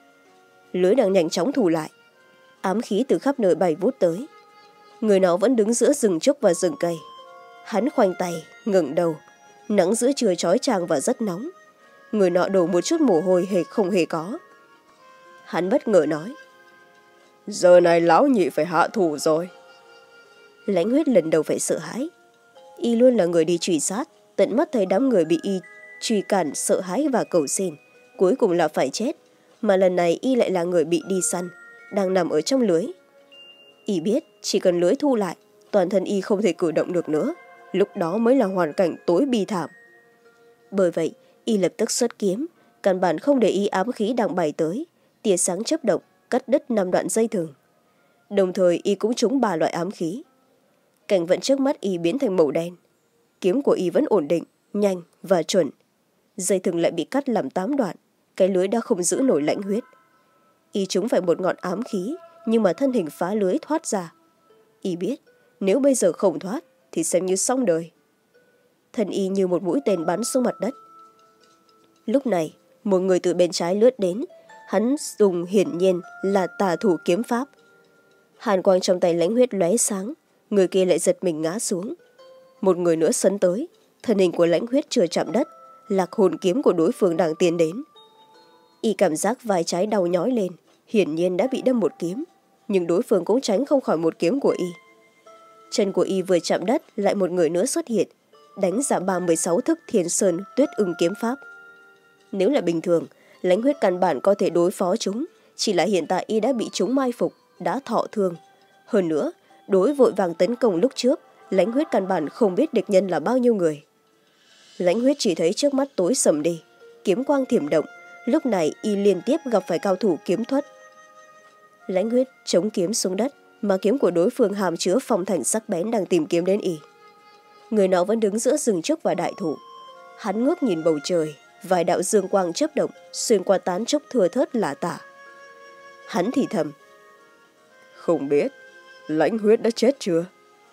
[SPEAKER 1] Lưới đang nhanh chóng thù lại. Ám khí từ khắp nơi bay vút tới. Người nó vẫn đứng giữa rừng trúc và rừng cây. Hắn khoanh tay, ngẩng đầu. Nắng giữa trưa chói chang và rất nóng. Người nọ đổ một chút mồ hôi hề không hề có. Hắn bất ngờ nói.
[SPEAKER 2] Giờ này lão nhị phải hạ thủ rồi.
[SPEAKER 1] Lãnh Huyết lần đầu phải sợ hãi. Y luôn là người đi truy sát, tận mắt thấy đám người bị y truy cản, sợ hãi và cầu xin, cuối cùng là phải chết. Mà lần này y lại là người bị đi săn, đang nằm ở trong lưới. Y biết chỉ cần lưới thu lại, toàn thân y không thể cử động được nữa. Lúc đó mới là hoàn cảnh tối bi thảm. Bởi vậy, y lập tức xuất kiếm, căn bản không để y ám khí đang bay tới. Tia sáng chớp động, cắt đứt năm đoạn dây thừng. Đồng thời y cũng trúng ba loại ám khí. Cảnh vận trước mắt y biến thành màu đen. Kiếm của y vẫn ổn định, nhanh và chuẩn. Dây thừng lại bị cắt làm tám đoạn. Cái lưới đã không giữ nổi Lãnh Huyết. Y trúng phải một ngọn ám khí, nhưng mà thân hình phá lưới thoát ra. Y biết nếu bây giờ không thoát thì xem như xong đời. Thân y như một mũi tên bắn xuống mặt đất. Lúc này một người từ bên trái lướt đến. Hắn dùng hiển nhiên là tà thủ kiếm pháp. Hàn quang trong tay Lãnh Huyết lóe sáng. Người kia lại giật mình ngã xuống. Một người nữa sấn tới. Thân hình của Lãnh Huyết chưa chạm đất. Lạc hồn kiếm của đối phương đang tiến đến. Y cảm giác vai trái đau nhói lên. Hiển nhiên đã bị đâm một kiếm. Nhưng đối phương cũng tránh không khỏi một kiếm của y. Chân của y vừa chạm đất, lại một người nữa xuất hiện, đánh ra ba mươi sáu thức Thiên Sơn Tuyết Ưng kiếm pháp. Nếu là bình thường, Lãnh Huyết căn bản có thể đối phó chúng, chỉ là hiện tại y đã bị chúng mai phục, đã thọ thương. Hơn nữa, đối vội vàng tấn công lúc trước, Lãnh Huyết căn bản không biết địch nhân là bao nhiêu người. Lãnh Huyết chỉ thấy trước mắt tối sầm đi, kiếm quang thiểm động, lúc này y liên tiếp gặp phải cao thủ kiếm thuật. Lãnh Huyết chống kiếm xuống đất, mà kiếm của đối phương hàm chứa phong thành sắc bén đang tìm kiếm đến y. Người nọ vẫn đứng giữa rừng trúc và đại thụ. Hắn ngước nhìn bầu trời, vài đạo dương quang chớp động xuyên qua tán trúc thưa thớt lả tả. Hắn thì thầm:
[SPEAKER 2] Không biết Lãnh Huyết đã chết chưa?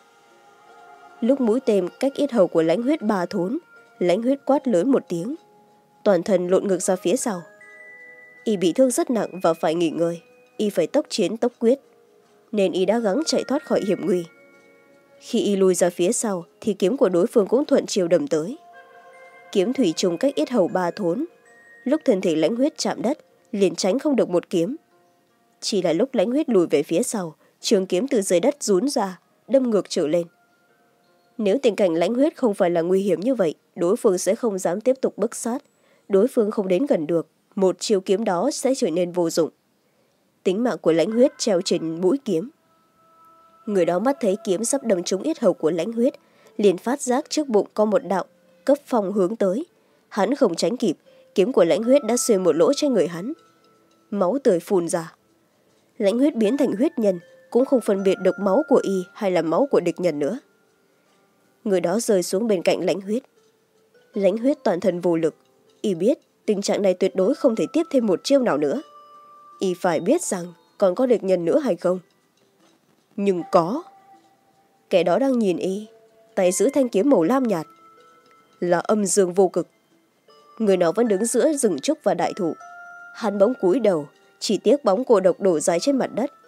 [SPEAKER 1] Lúc mũi tên cách yết hầu của Lãnh Huyết ba thốn, Lãnh Huyết quát lớn một tiếng, toàn thân lộn ngược ra phía sau. Y bị thương rất nặng và phải nghỉ ngơi. Y phải tốc chiến tốc quyết, nên y đã gắng chạy thoát khỏi hiểm nguy. Khi y lùi ra phía sau thì kiếm của đối phương cũng thuận chiều đâm tới. Kiếm thủy trùng cách yết hầu ba thốn. Lúc thân thể Lãnh Huyết chạm đất, liền tránh không được một kiếm. Chỉ là lúc Lãnh Huyết lùi về phía sau, trường kiếm từ dưới đất rún ra, đâm ngược trở lên. Nếu tình cảnh Lãnh Huyết không phải là nguy hiểm như vậy, đối phương sẽ không dám tiếp tục bức sát. Đối phương không đến gần được, một chiêu kiếm đó sẽ trở nên vô dụng. Tính mạng của Lãnh Huyết treo trên mũi kiếm. Người đó mắt thấy kiếm sắp đâm trúng yết hầu của Lãnh Huyết, liền phát giác trước bụng có một đạo cấp phong hướng tới. Hắn không tránh kịp, kiếm của Lãnh Huyết đã xuyên một lỗ trên người hắn. Máu tươi phun ra. Lãnh Huyết biến thành huyết nhân, cũng không phân biệt được máu của y hay là máu của địch nhân nữa. Người đó rơi xuống bên cạnh Lãnh Huyết. Lãnh Huyết toàn thân vô lực. Y biết tình trạng này tuyệt đối không thể tiếp thêm một chiêu nào nữa. Y phải biết rằng còn có địch nhân nữa hay không. Nhưng có. Kẻ đó đang nhìn y, tay giữ thanh kiếm màu lam nhạt. Là Âm Dương Vô Cực. Người nào vẫn đứng giữa rừng trúc và đại thụ. Hắn bỗng cúi đầu, chỉ tiếc bóng cô độc đổ dài trên mặt đất.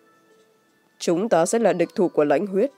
[SPEAKER 2] Chúng ta sẽ là địch thủ của Lãnh Huyết.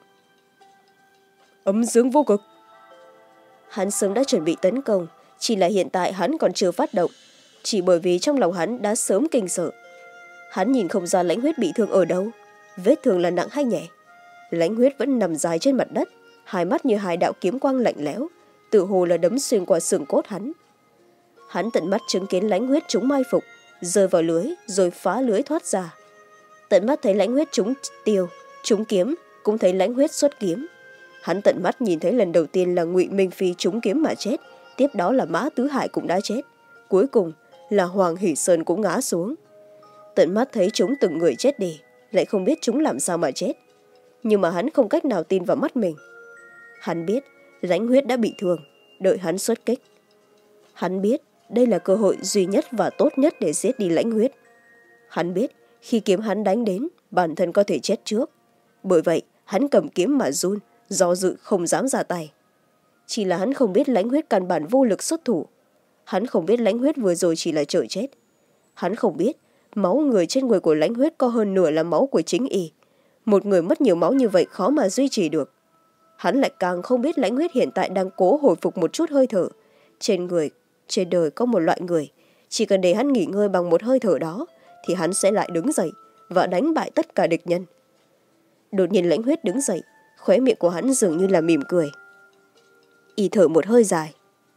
[SPEAKER 2] Âm Dương Vô Cực.
[SPEAKER 1] Hắn sớm đã chuẩn bị tấn công, chỉ là hiện tại hắn còn chưa phát động, chỉ bởi vì trong lòng hắn đã sớm kinh sợ. Hắn nhìn không ra Lãnh Huyết bị thương ở đâu, vết thương là nặng hay nhẹ. Lãnh Huyết vẫn nằm dài trên mặt đất, hai mắt như hai đạo kiếm quang lạnh lẽo, tự hồ là đấm xuyên qua xương cốt hắn. Hắn tận mắt chứng kiến Lãnh Huyết trúng mai phục, rơi vào lưới rồi phá lưới thoát ra. Tận mắt thấy Lãnh Huyết trúng tiêu, trúng kiếm, cũng thấy Lãnh Huyết xuất kiếm. Hắn tận mắt nhìn thấy lần đầu tiên là Ngụy Minh Phi trúng kiếm mà chết, tiếp đó là Mã Tứ Hải cũng đã chết, cuối cùng là Hoàng Hỷ Sơn cũng ngã xuống. Tận mắt thấy chúng từng người chết đi, lại không biết chúng làm sao mà chết. Nhưng mà hắn không cách nào tin vào mắt mình. Hắn biết Lãnh Huyết đã bị thương, đợi hắn xuất kích. Hắn biết đây là cơ hội duy nhất và tốt nhất để giết đi Lãnh Huyết. Hắn biết khi kiếm hắn đánh đến, bản thân có thể chết trước. Bởi vậy hắn cầm kiếm mà run, do dự không dám ra tay. Chỉ là hắn không biết Lãnh Huyết căn bản vô lực xuất thủ. Hắn không biết Lãnh Huyết vừa rồi chỉ là trời chết. Hắn không biết máu người trên người của Lãnh Huyết có hơn nửa là máu của chính y. Một người mất nhiều máu như vậy khó mà duy trì được. Hắn lại càng không biết Lãnh Huyết hiện tại đang cố hồi phục một chút hơi thở. Trên người, trên đời có một loại người, chỉ cần để hắn nghỉ ngơi bằng một hơi thở đó, thì hắn sẽ lại đứng dậy và đánh bại tất cả địch nhân. Đột nhiên Lãnh Huyết đứng dậy, khóe miệng của hắn dường như là mỉm cười. Y thở một hơi dài.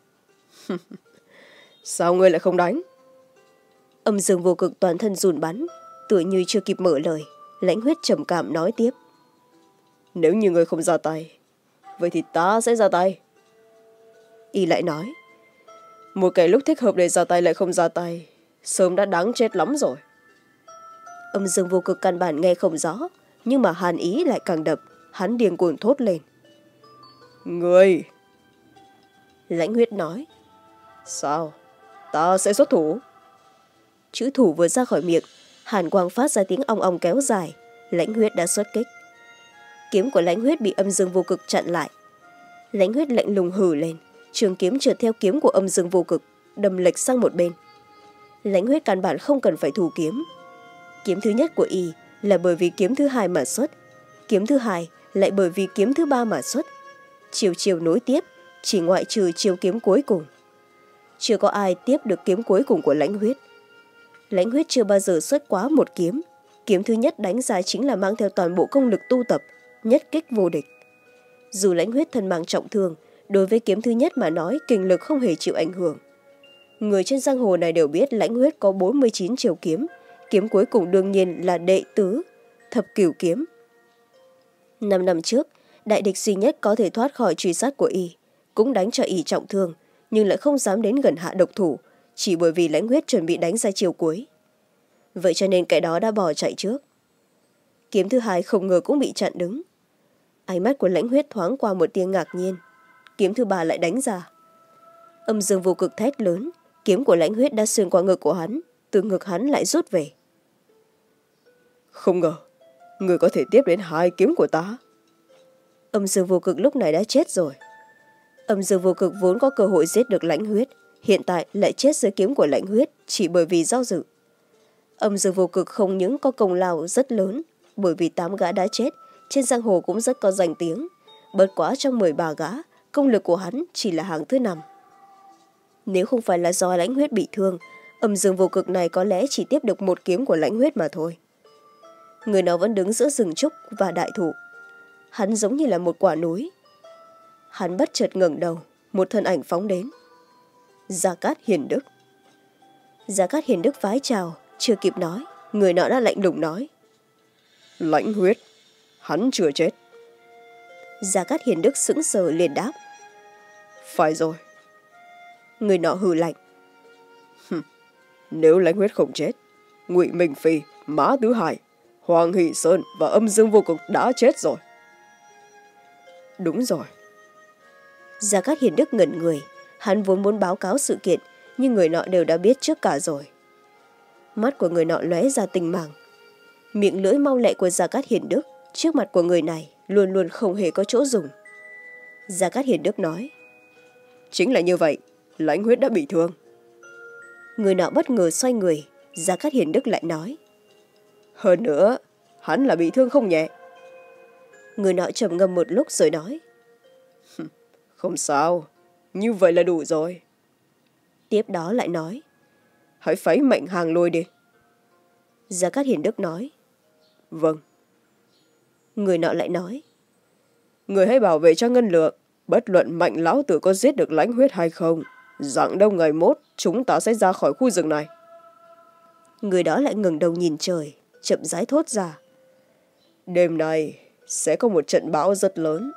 [SPEAKER 2] Sao ngươi lại không đánh?
[SPEAKER 1] Âm Dương Vô Cực toàn thân run bắn, tựa như chưa kịp mở lời. Lãnh Huyết trầm cảm nói tiếp.
[SPEAKER 2] Nếu như ngươi không ra tay, vậy thì ta sẽ ra tay.
[SPEAKER 1] Y lại nói.
[SPEAKER 2] Một cái lúc thích hợp để ra tay lại không ra tay, sớm đã đáng chết lắm rồi.
[SPEAKER 1] Âm Dương Vô Cực căn bản nghe không rõ, nhưng mà hàn ý lại càng đậm. Hắn điên cuồng thốt lên.
[SPEAKER 2] Ngươi!
[SPEAKER 1] Lãnh Huyết nói.
[SPEAKER 2] Sao? Ta sẽ xuất thủ.
[SPEAKER 1] Chữ thủ vừa ra khỏi miệng, hàn quang phát ra tiếng ong ong kéo dài. Lãnh Huyết đã xuất kích. Kiếm của Lãnh Huyết bị Âm Dương Vô Cực chặn lại. Lãnh Huyết lạnh lùng hừ lên, trường kiếm trượt theo kiếm của Âm Dương Vô Cực, đâm lệch sang một bên. Lãnh Huyết căn bản không cần phải thủ kiếm. Kiếm thứ nhất của y là bởi vì kiếm thứ hai mà xuất, kiếm thứ hai lại bởi vì kiếm thứ ba mà xuất. Chiều chiều nối tiếp, chỉ ngoại trừ chiều kiếm cuối cùng. Chưa có ai tiếp được kiếm cuối cùng của Lãnh Huyết. Lãnh Huyết chưa bao giờ xuất quá một kiếm. Kiếm thứ nhất đánh ra chính là mang theo toàn bộ công lực tu tập, nhất kích vô địch. Dù Lãnh Huyết thân mang trọng thương, đối với kiếm thứ nhất mà nói kinh lực không hề chịu ảnh hưởng. Người trên giang hồ này đều biết Lãnh Huyết có bốn mươi chín chiều kiếm, kiếm cuối cùng đương nhiên là đệ tứ, thập cửu kiếm. Năm năm trước, đại địch duy nhất có thể thoát khỏi truy sát của y, cũng đánh cho y trọng thương, nhưng lại không dám đến gần hạ độc thủ, chỉ bởi vì Lãnh Huyết chuẩn bị đánh ra chiều cuối. vậy cho nên kẻ đó đã bỏ chạy trước. Kiếm thứ hai không ngờ cũng bị chặn đứng. Ánh mắt của Lãnh Huyết thoáng qua một tia ngạc nhiên. Kiếm thứ ba lại đánh ra. Âm dương vô cực thét lớn, kiếm của Lãnh Huyết đã xuyên qua ngực của hắn, từ ngực hắn lại rút về.
[SPEAKER 2] Không ngờ người có thể tiếp đến hai kiếm của ta.
[SPEAKER 1] Âm dương vô cực lúc này đã chết rồi. Âm dương vô cực vốn có cơ hội giết được Lãnh Huyết, hiện tại lại chết dưới kiếm của Lãnh Huyết chỉ bởi vì do dự. Âm dương vô cực không những có công lao rất lớn, bởi vì tám gã đã chết, trên giang hồ cũng rất có danh tiếng. Bất quá trong mười ba gã, công lực của hắn chỉ là hàng thứ năm. Nếu không phải là do Lãnh Huyết bị thương, âm dương vô cực này có lẽ chỉ tiếp được một kiếm của Lãnh Huyết mà thôi. Người nó vẫn đứng giữa rừng trúc và đại thụ. Hắn giống như là một quả núi. Hắn bất chợt ngẩng đầu, một thân ảnh phóng đến. Gia Cát Hiền Đức. Gia Cát Hiền Đức vái chào, chưa kịp nói, người nọ đã lạnh lùng nói.
[SPEAKER 2] Lãnh Huyết, hắn chưa chết.
[SPEAKER 1] Gia Cát Hiền Đức sững sờ liền đáp.
[SPEAKER 2] Phải rồi.
[SPEAKER 1] Người nọ hừ lạnh.
[SPEAKER 2] Nếu Lãnh Huyết không chết, Ngụy Minh Phi, Mã Tứ Hải, Hoàng Hỷ Sơn và Âm Dương Vô Cực đã chết rồi.
[SPEAKER 1] Đúng rồi. Gia Cát Hiền Đức ngẩn người, hắn vốn muốn báo cáo sự kiện, nhưng người nọ đều đã biết trước cả rồi. Mắt của người nọ lóe ra tinh màng. Miệng lưỡi mau lẹ của Gia Cát Hiền Đức trước mặt của người này luôn luôn không hề có chỗ dùng. Gia Cát Hiền Đức nói.
[SPEAKER 2] Chính là như vậy, Lãnh Huyết đã bị thương.
[SPEAKER 1] Người nọ bất ngờ xoay người, Gia Cát Hiền Đức lại nói.
[SPEAKER 2] Hơn nữa, hắn là bị thương không nhẹ.
[SPEAKER 1] Người nọ trầm ngâm một lúc rồi nói.
[SPEAKER 2] Không sao, như vậy là đủ rồi.
[SPEAKER 1] Tiếp đó lại nói.
[SPEAKER 2] Hãy phái Mệnh Hàng Lôi đi.
[SPEAKER 1] Gia Cát Hiền Đức nói.
[SPEAKER 2] Vâng.
[SPEAKER 1] Người nọ lại nói.
[SPEAKER 2] Người hãy bảo vệ cho Ngân Lượng, bất luận Mạnh lão tử có giết được Lãnh Huyết hay không, rạng đông ngày mốt chúng ta sẽ ra khỏi khu rừng này.
[SPEAKER 1] Người đó lại ngẩng đầu nhìn trời, chậm rãi thốt ra.
[SPEAKER 2] Đêm nay sẽ có một trận bão rất lớn.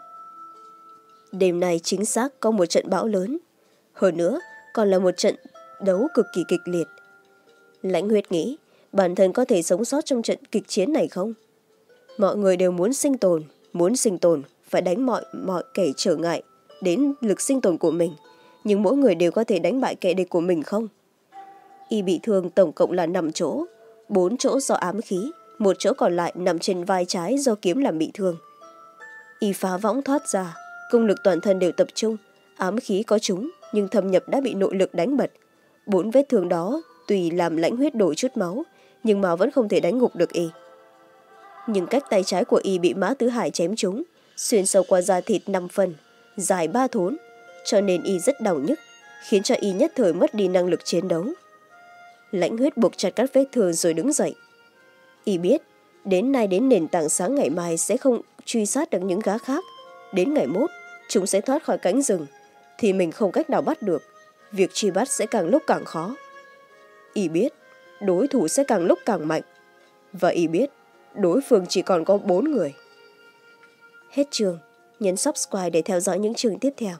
[SPEAKER 1] Đêm nay chính xác có một trận bão lớn. Hơn nữa còn là một trận đấu cực kỳ kịch liệt. Lãnh Huyết nghĩ bản thân có thể sống sót trong trận kịch chiến này không? Mọi người đều muốn sinh tồn, muốn sinh tồn phải đánh mọi mọi kẻ trở ngại đến lực sinh tồn của mình, nhưng mỗi người đều có thể đánh bại kẻ địch của mình không? Y bị thương tổng cộng là năm chỗ, bốn chỗ do ám khí, một chỗ còn lại nằm trên vai trái do kiếm làm bị thương. Y phá võng thoát ra, công lực toàn thân đều tập trung, ám khí có trúng nhưng thâm nhập đã bị nội lực đánh bật. Bốn vết thương đó tùy làm Lãnh Huyết đổ chút máu, nhưng mà vẫn không thể đánh gục được Y. Nhưng cách tay trái của Y bị Mã Tứ Hải chém trúng, xuyên sâu qua da thịt năm phần, dài ba thốn, cho nên Y rất đau nhức, khiến cho Y nhất thời mất đi năng lực chiến đấu. Lãnh Huyết buộc chặt các vết thương rồi đứng dậy. Y biết, đến nay đến nền tảng sáng ngày mai sẽ không truy sát được những gã khác. Đến ngày mốt, chúng sẽ thoát khỏi cánh rừng, thì mình không cách nào bắt được. Việc truy bắt sẽ càng lúc càng khó. Y biết, đối thủ sẽ càng lúc càng mạnh. Và Y biết, đối phương chỉ còn có bốn người. Hết chương, nhấn subscribe để theo dõi những chương tiếp theo.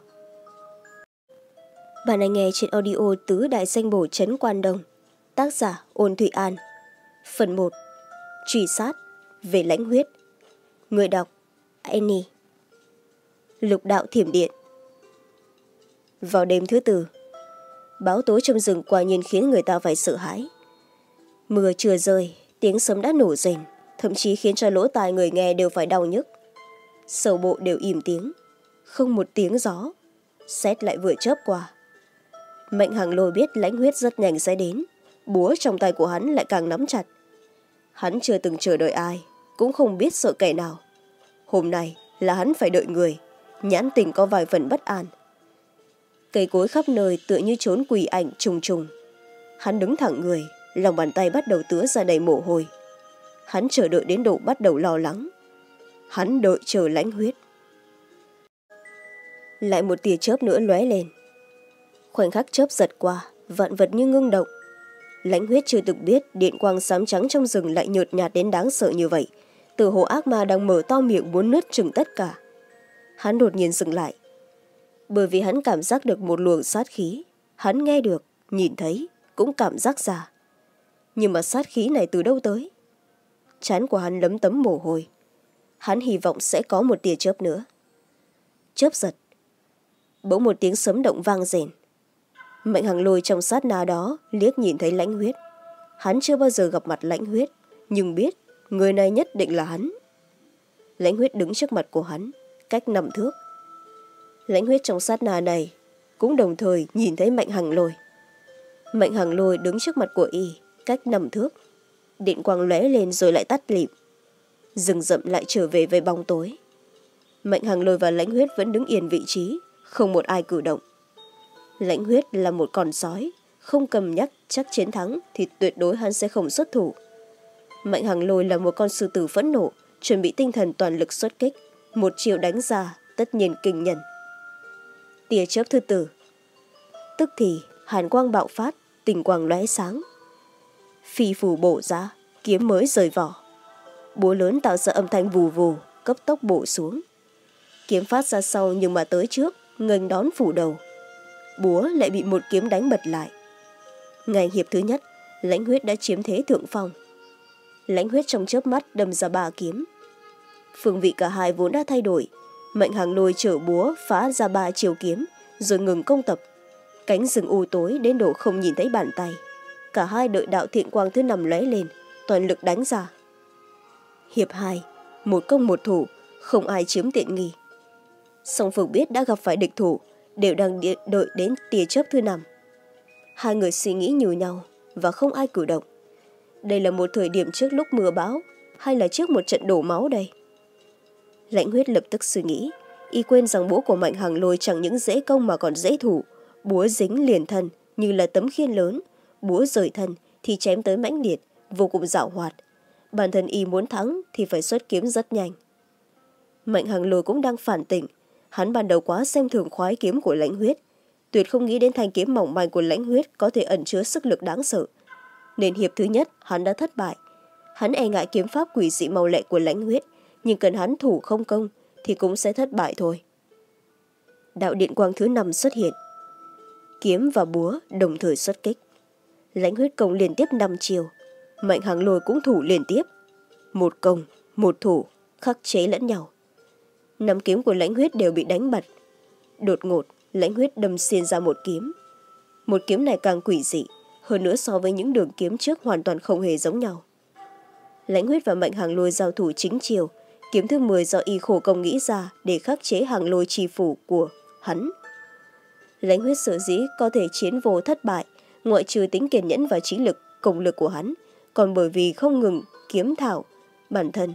[SPEAKER 1] Bạn đang nghe trên audio Tứ Đại Danh Bổ Trấn Quan Đông. Tác giả Ôn Thụy An. Phần một. Truy sát về Lãnh Huyết. Người đọc Annie. Lục đạo thiểm điện. Vào đêm thứ tư, bão tố trong rừng quả nhiên khiến người ta phải sợ hãi. Mưa chưa rơi, tiếng sấm đã nổ rền, thậm chí khiến cho lỗ tai người nghe đều phải đau nhức. Sầu bộ đều im tiếng, không một tiếng gió. Sét lại vừa chớp qua. Mệnh Hàng Lôi biết Lãnh Huyết rất nhanh sẽ đến, búa trong tay của hắn lại càng nắm chặt. Hắn chưa từng chờ đợi ai, cũng không biết sợ kẻ nào. Hôm nay là hắn phải đợi người, nhãn tình có vài phần bất an. Cây cối khắp nơi tựa như trốn quỷ ảnh trùng trùng. Hắn đứng thẳng người, lòng bàn tay bắt đầu tứa ra đầy mồ hôi. Hắn chờ đợi đến độ bắt đầu lo lắng. Hắn đợi chờ Lãnh Huyết. Lại một tia chớp nữa lóe lên. Khoảnh khắc chớp giật qua, vạn vật như ngưng động. Lãnh Huyết chưa từng biết điện quang xám trắng trong rừng lại nhợt nhạt đến đáng sợ như vậy. Từ hồ ác ma đang mở to miệng muốn nuốt chửng tất cả. Hắn đột nhiên dừng lại. Bởi vì hắn cảm giác được một luồng sát khí. Hắn nghe được, nhìn thấy, cũng cảm giác ra. Nhưng mà sát khí này từ đâu tới? Trán của hắn lấm tấm mồ hôi. Hắn hy vọng sẽ có một tia chớp nữa. Chớp giật. Bỗng một tiếng sấm động vang rền. Mạnh Hằng Lôi trong sát na đó liếc nhìn thấy Lãnh Huyết. Hắn chưa bao giờ gặp mặt Lãnh Huyết, nhưng biết người này nhất định là hắn. Lãnh Huyết đứng trước mặt của hắn, cách năm thước. Lãnh Huyết trong sát na này cũng đồng thời nhìn thấy Mạnh Hằng Lôi. Mạnh Hằng Lôi đứng trước mặt của y, cách năm thước. Điện quang lóe lên rồi lại tắt lịm. Rừng rậm lại trở về với bóng tối. Mạnh Hằng Lôi và Lãnh Huyết vẫn đứng yên vị trí, không một ai cử động. Lãnh Huyết là một con sói, không cầm nhắc chắc chiến thắng thì tuyệt đối hắn sẽ không xuất thủ. Mạnh Hằng Lôi là một con sư tử phẫn nộ, chuẩn bị tinh thần toàn lực xuất kích. Một chiều đánh ra, tất nhiên kinh nhân. Tia chớp thứ tư. Tức thì hàn quang bạo phát, tình quang lóe sáng. Phi phù bổ ra, kiếm mới rời vỏ. Búa lớn tạo ra âm thanh vù vù, cấp tốc bổ xuống. Kiếm phát ra sau nhưng mà tới trước, nghênh đón phủ đầu. Búa lại bị một kiếm đánh bật lại. Ngày hiệp thứ nhất, Lãnh Huyết đã chiếm thế thượng phong. Lãnh Huyết trong chớp mắt đâm ra ba kiếm. Phương vị cả hai vốn đã thay đổi. Mạnh Hằng Lôi chở búa phá ra ba chiều kiếm, rồi ngừng công tập. Cánh rừng u tối đến độ không nhìn thấy bàn tay. Cả hai đợi đạo thiện quang thứ năm lóe lên, toàn lực đánh ra. Hiệp hai, một công một thủ, không ai chiếm tiện nghi. Song phương biết đã gặp phải địch thủ, đều đang đợi đến tia chớp thứ năm. Hai người suy nghĩ như nhau và không ai cử động. Đây là một thời điểm trước lúc mưa bão hay là trước một trận đổ máu đây? Lãnh Huyết lập tức suy nghĩ, y quên rằng búa của Mạnh Hằng Lôi chẳng những dễ công mà còn dễ thủ. Búa dính liền thân như là tấm khiên lớn, búa rời thân thì chém tới mãnh liệt, vô cùng giảo hoạt. Bản thân y muốn thắng thì phải xuất kiếm rất nhanh. Mạnh Hằng Lôi cũng đang phản tỉnh. Hắn ban đầu quá xem thường khoái kiếm của Lãnh Huyết, tuyệt không nghĩ đến thanh kiếm mỏng manh của Lãnh Huyết có thể ẩn chứa sức lực đáng sợ. Nên hiệp thứ nhất hắn đã thất bại. Hắn e ngại kiếm pháp quỷ dị màu lệ của Lãnh Huyết, nhưng cần hắn thủ không công thì cũng sẽ thất bại thôi. Đạo điện quang thứ năm xuất hiện. Kiếm và búa đồng thời xuất kích. Lãnh Huyết công liên tiếp năm chiều. Mạnh Hằng Lôi cũng thủ liên tiếp. Một công, một thủ, khắc chế lẫn nhau. Năm kiếm của Lãnh Huyết đều bị đánh bật. Đột ngột, Lãnh Huyết đâm xuyên ra một kiếm. Một kiếm này càng quỷ dị, hơn nữa so với những đường kiếm trước hoàn toàn không hề giống nhau. Lãnh Huyết và Mạnh Hằng Lôi giao thủ chính chiều. Kiếm thứ mười do y khổ công nghĩ ra để khắc chế Hằng Lôi chi phủ của hắn. Lãnh Huyết sở dĩ có thể chiến vô thất bại, ngoại trừ tính kiên nhẫn và trí lực, công lực của hắn, còn bởi vì không ngừng kiếm thảo bản thân.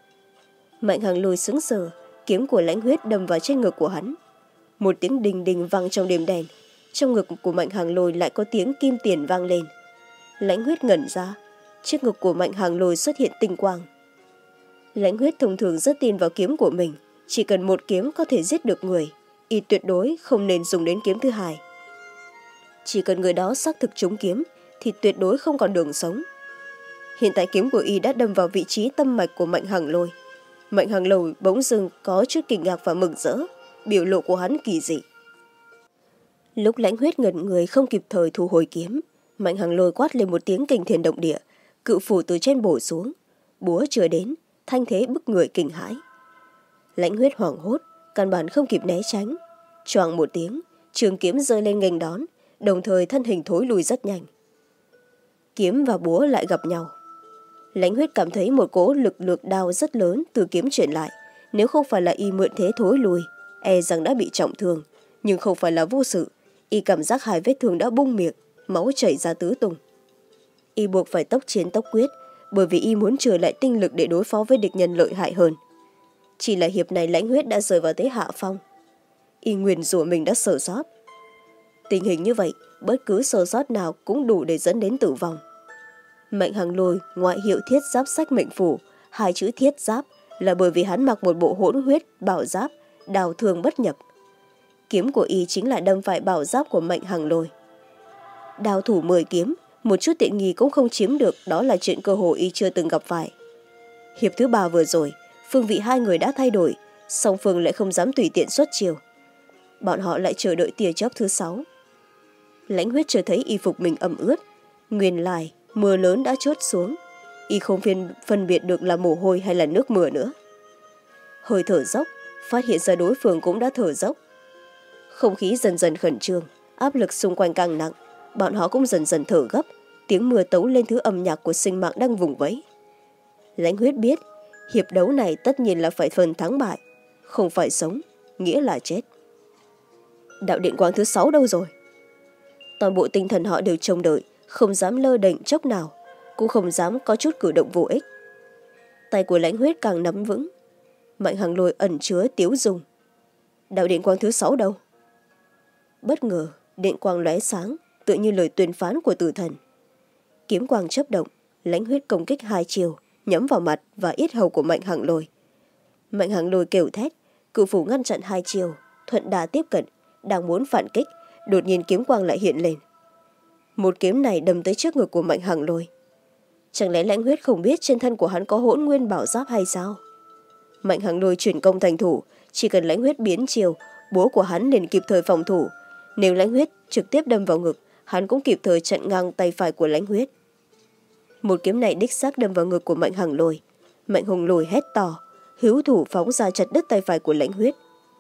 [SPEAKER 1] Mạnh Hằng Lôi sững sờ, kiếm của Lãnh Huyết đâm vào trên ngực của hắn. Một tiếng đình đình vang trong đêm đèn, trong ngực của Mạnh Hằng Lôi lại có tiếng kim tiền vang lên. Lãnh Huyết ngẩn ra, trước ngực của Mạnh Hằng Lôi xuất hiện tinh quang. Lãnh Huyết thông thường rất tin vào kiếm của mình, chỉ cần một kiếm có thể giết được người, y tuyệt đối không nên dùng đến kiếm thứ hai. Chỉ cần người đó xác thực trúng kiếm thì tuyệt đối không còn đường sống. Hiện tại kiếm của y đã đâm vào vị trí tâm mạch của Mạnh Hằng Lôi. Mạnh Hằng Lôi bỗng dưng có chút kinh ngạc và mừng rỡ, biểu lộ của hắn kỳ dị. Lúc Lãnh Huyết ngẩn người không kịp thời thu hồi kiếm, Mạnh Hằng Lôi quát lên một tiếng kinh thiên động địa, cự phủ từ trên bổ xuống, búa chưa đến, thanh thế bức người kinh hãi. Lãnh Huyết hoảng hốt, căn bản không kịp né tránh, choàng một tiếng, trường kiếm rơi lên nghênh đón, đồng thời thân hình thối lùi rất nhanh. Kiếm và búa lại gặp nhau. Lãnh Huyết cảm thấy một cỗ lực lược đao rất lớn từ kiếm chuyển lại, nếu không phải là y mượn thế thối lùi, e rằng đã bị trọng thương, nhưng không phải là vô sự, y cảm giác hai vết thương đã bung miệng, máu chảy ra tứ tung. Y buộc phải tốc chiến tốc quyết, bởi vì y muốn trở lại tinh lực để đối phó với địch nhân lợi hại hơn. Chỉ là hiệp này Lãnh Huyết đã rơi vào thế hạ phong. Y nguyền rủa mình đã sơ sót. Tình hình như vậy, bất cứ sơ sót nào cũng đủ để dẫn đến tử vong. Mạnh Hằng Lôi ngoại hiệu thiết giáp sách mệnh phủ, hai chữ thiết giáp là bởi vì hắn mặc một bộ hỗn huyết bảo giáp, đào thương bất nhập. Kiếm của y chính là đâm phải bảo giáp của Mạnh Hằng Lôi. Đào thủ mười kiếm, một chút tiện nghi cũng không chiếm được, đó là chuyện cơ hội y chưa từng gặp phải. Hiệp thứ ba vừa rồi, phương vị hai người đã thay đổi, song phương lại không dám tùy tiện xuất chiều. Bọn họ lại chờ đợi tia chớp thứ sáu. Lãnh Huyết chưa thấy y phục mình ẩm ướt, nguyên lai Mưa lớn đã trút xuống, y không phiên phân biệt được là mồ hôi hay là nước mưa nữa. Hơi thở dốc, phát hiện ra đối phương cũng đã thở dốc. Không khí dần dần khẩn trương, áp lực xung quanh càng nặng, bọn họ cũng dần dần thở gấp, tiếng mưa tấu lên thứ âm nhạc của sinh mạng đang vùng vẫy. Lãnh Huyết biết, hiệp đấu này tất nhiên là phải phần thắng bại, không phải sống, nghĩa là chết. Đạo điện quang thứ sáu đâu rồi? Toàn bộ tinh thần họ đều trông đợi, không dám lơ đễnh chốc nào, cũng không dám có chút cử động vô ích. Tay của Lãnh Huyết càng nắm vững, Mạnh Hằng Lôi ẩn chứa tiếu dung. Đạo điện quang thứ sáu đâu? Bất ngờ, điện quang lóe sáng, tựa như lời tuyên phán của tử thần. Kiếm quang chớp động, Lãnh Huyết công kích hai chiều, nhắm vào mặt và yết hầu của Mạnh Hằng Lôi. Mạnh Hằng Lôi kêu thét, cự phủ ngăn chặn hai chiều, thuận đà tiếp cận, đang muốn phản kích, đột nhiên kiếm quang lại hiện lên. Một kiếm này đâm tới trước ngực của Mạnh Hằng Lôi. Chẳng lẽ Lãnh Huyết không biết trên thân của hắn có hỗn nguyên bảo giáp hay sao? Mạnh Hằng Lôi chuyển công thành thủ, chỉ cần Lãnh Huyết biến chiều, búa của hắn liền kịp thời phòng thủ. Nếu Lãnh Huyết trực tiếp đâm vào ngực, hắn cũng kịp thời chặn ngang tay phải của Lãnh Huyết. Một kiếm này đích xác đâm vào ngực của Mạnh Hằng Lôi. Mạnh Hùng Lôi hét to, hữu thủ phóng ra chặt đứt tay phải của Lãnh Huyết.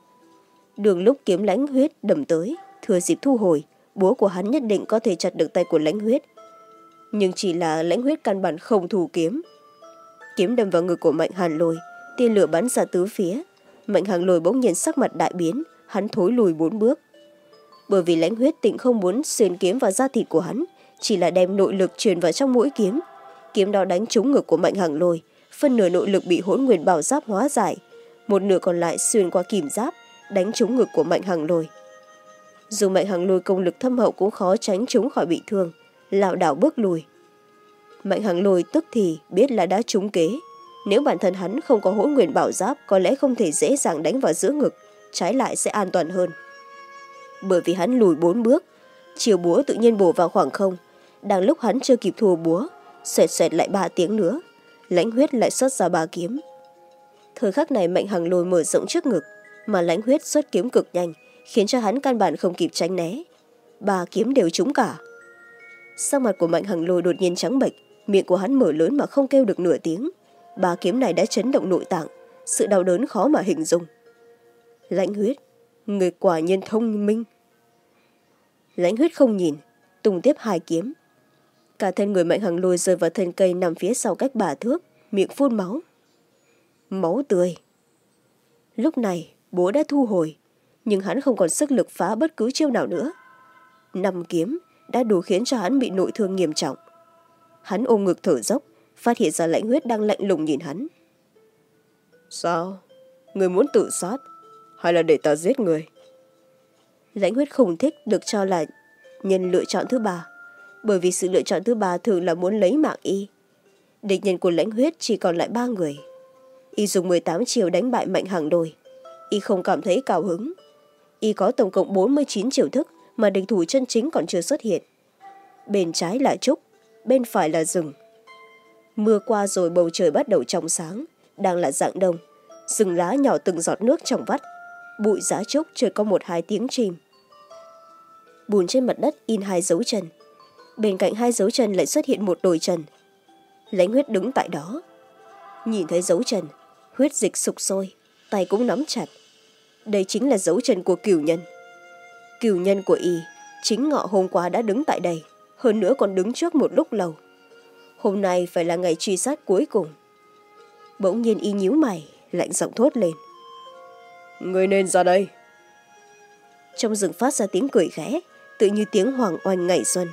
[SPEAKER 1] Đường lúc kiếm Lãnh Huyết đâm tới, thừa dịp thu hồi, búa của hắn nhất định có thể chặt được tay của Lãnh Huyết. Nhưng chỉ là Lãnh Huyết căn bản không thủ kiếm. Kiếm đâm vào ngực của Mạnh Hàn Lôi, tia lửa bắn ra tứ phía. Mạnh Hàn Lôi bỗng nhiên sắc mặt đại biến, hắn thối lùi bốn bước. Bởi vì Lãnh Huyết tịnh không muốn xuyên kiếm vào da thịt của hắn, chỉ là đem nội lực truyền vào trong mũi kiếm. Kiếm đó đánh trúng ngực của Mạnh Hàn Lôi, phân nửa nội lực bị hỗn nguyên bảo giáp hóa giải, một nửa còn lại xuyên qua kìm giáp, đánh trúng ngực của Mạnh Hàn Lôi. Dù Mạnh Hàn Lôi công lực thâm hậu cũng khó tránh chúng khỏi bị thương, lảo đảo bước lùi. Mạnh Hàn Lôi tức thì biết là đã trúng kế. Nếu bản thân hắn không có hỗn nguyên bảo giáp, có lẽ không thể dễ dàng đánh vào giữa ngực, trái lại sẽ an toàn hơn. Bởi vì hắn lùi bốn bước, chiều búa tự nhiên bổ vào khoảng không. Đang lúc hắn chưa kịp thua búa, xoẹt xoẹt lại ba tiếng nữa, Lãnh Huyết lại xuất ra ba kiếm. Thời khắc này Mạnh Hằng Lôi mở rộng trước ngực, mà Lãnh Huyết xuất kiếm cực nhanh, khiến cho hắn căn bản không kịp tránh né. Ba kiếm đều trúng cả. Sắc mặt của Mạnh Hằng Lôi đột nhiên trắng bệch, miệng của hắn mở lớn mà không kêu được nửa tiếng. Ba kiếm này đã chấn động nội tạng, sự đau đớn khó mà hình dung. Lãnh Huyết, người quả nhiên thông minh. Lãnh Huyết không nhìn, tung tiếp hai kiếm. Cả thân người Mạnh Hằng Lôi rơi vào thân cây nằm phía sau cách ba thước, miệng phun máu. Máu tươi. Lúc này, búa đã thu hồi, nhưng hắn không còn sức lực phá bất cứ chiêu nào nữa. Năm kiếm đã đủ khiến cho hắn bị nội thương nghiêm trọng. Hắn ôm ngực thở dốc, phát hiện ra Lãnh Huyết đang lạnh lùng nhìn hắn. Sao? Người muốn tự sát? Hay là để ta giết người? Lãnh Huyết không thích được cho là nhân lựa chọn thứ ba, bởi vì sự lựa chọn thứ ba thường là muốn lấy mạng y. Địch nhân của Lãnh Huyết chỉ còn lại ba người. Y dùng mười tám chiều đánh bại Mạnh Hằng Lôi. Y không cảm thấy cao hứng. Y có tổng cộng bốn mươi chín chiều thức mà địch thủ chân chính còn chưa xuất hiện. Bên trái là trúc, bên phải là rừng. Mưa qua rồi bầu trời bắt đầu trong sáng, đang là rạng đông. Rừng lá nhỏ từng giọt nước trong vắt. Bụi giá trúc chợt có một hai tiếng chim. Bùn trên mặt đất in hai dấu chân. Bên cạnh hai dấu chân lại xuất hiện một đồi chân. Lãnh Huyết đứng tại đó. Nhìn thấy dấu chân, huyết dịch sục sôi, tay cũng nắm chặt. Đây chính là dấu chân của cửu nhân. Cửu nhân của y, chính ngọ hôm qua đã đứng tại đây, hơn nữa còn đứng trước một lúc lâu. Hôm nay phải là ngày truy sát cuối cùng. Bỗng nhiên y nhíu mày, lạnh giọng thốt lên. Người nên ra đây. Trong rừng phát ra tiếng cười khẽ, tự như tiếng hoàng oanh ngày xuân.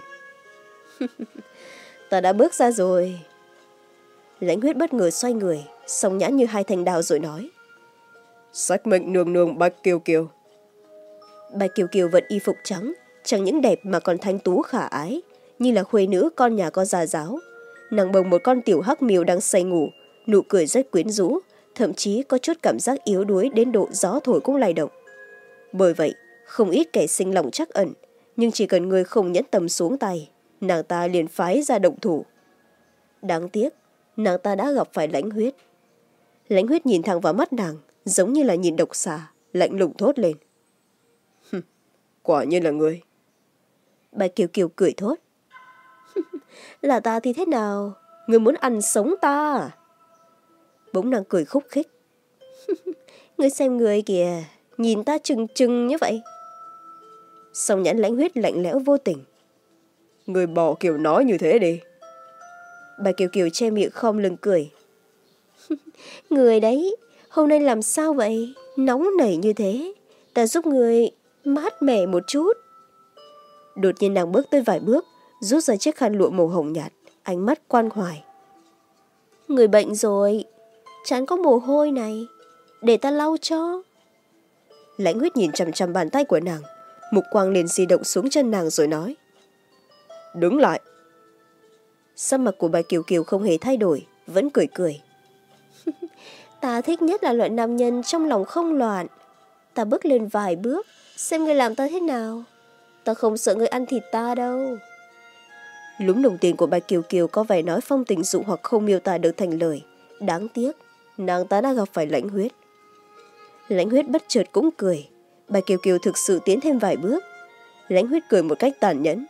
[SPEAKER 1] Ta đã bước ra rồi. Lãnh Huyết bất ngờ xoay người, song nhãn như hai thanh đao rồi nói. Sách mệnh nương nương Bạch Kiều Kiều. Bạch Kiều Kiều vận y phục trắng, chẳng những đẹp mà còn thanh tú khả ái, như là khuê nữ con nhà có gia giáo. Nàng bồng một con tiểu hắc miêu đang say ngủ, nụ cười rất quyến rũ, thậm chí có chút cảm giác yếu đuối đến độ gió thổi cũng lay động. Bởi vậy, không ít kẻ sinh lòng trắc ẩn, nhưng chỉ cần người không nhẫn tâm xuống tay, nàng ta liền phái ra động thủ. Đáng tiếc, nàng ta đã gặp phải Lãnh Huyết. Lãnh Huyết nhìn thẳng vào mắt nàng, giống như là nhìn độc xà, lạnh lùng thốt lên. Quả nhiên là người. Bạch Kiều Kiều cười thốt. Là ta thì thế nào? Người muốn ăn sống ta à? Bỗng nàng cười khúc khích. Người xem người kìa, nhìn ta trừng trừng như vậy. Song nhãn Lãnh Huyết lạnh lẽo vô tình.
[SPEAKER 2] Người bỏ kiểu nói như thế đi.
[SPEAKER 1] Bà Kiều Kiều che miệng khom lưng cười. Người đấy, hôm nay làm sao vậy? Nóng nảy như thế. Ta giúp người mát mẻ một chút. Đột nhiên nàng bước tới vài bước, rút ra chiếc khăn lụa màu hồng nhạt, ánh mắt quan hoài. Người bệnh rồi, trán có mồ hôi này, để ta lau cho. Lãnh Huyết nhìn chằm chằm bàn tay của nàng, mục quang liền di động xuống chân nàng rồi nói.
[SPEAKER 2] Đứng lại.
[SPEAKER 1] Sắc mặt của bà Kiều Kiều không hề thay đổi, vẫn cười cười. Ta thích nhất là loại nam nhân trong lòng không loạn. Ta bước lên vài bước, xem người làm ta thế nào. Ta không sợ người ăn thịt ta đâu. Lúm đồng tiền của bà Kiều Kiều có vẻ nói phong tình dụ hoặc không miêu tả được thành lời. Đáng tiếc, nàng ta đã gặp phải Lãnh Huyết. Lãnh Huyết bất chợt cũng cười. Bà Kiều Kiều thực sự tiến thêm vài bước. Lãnh Huyết cười một cách tàn nhẫn.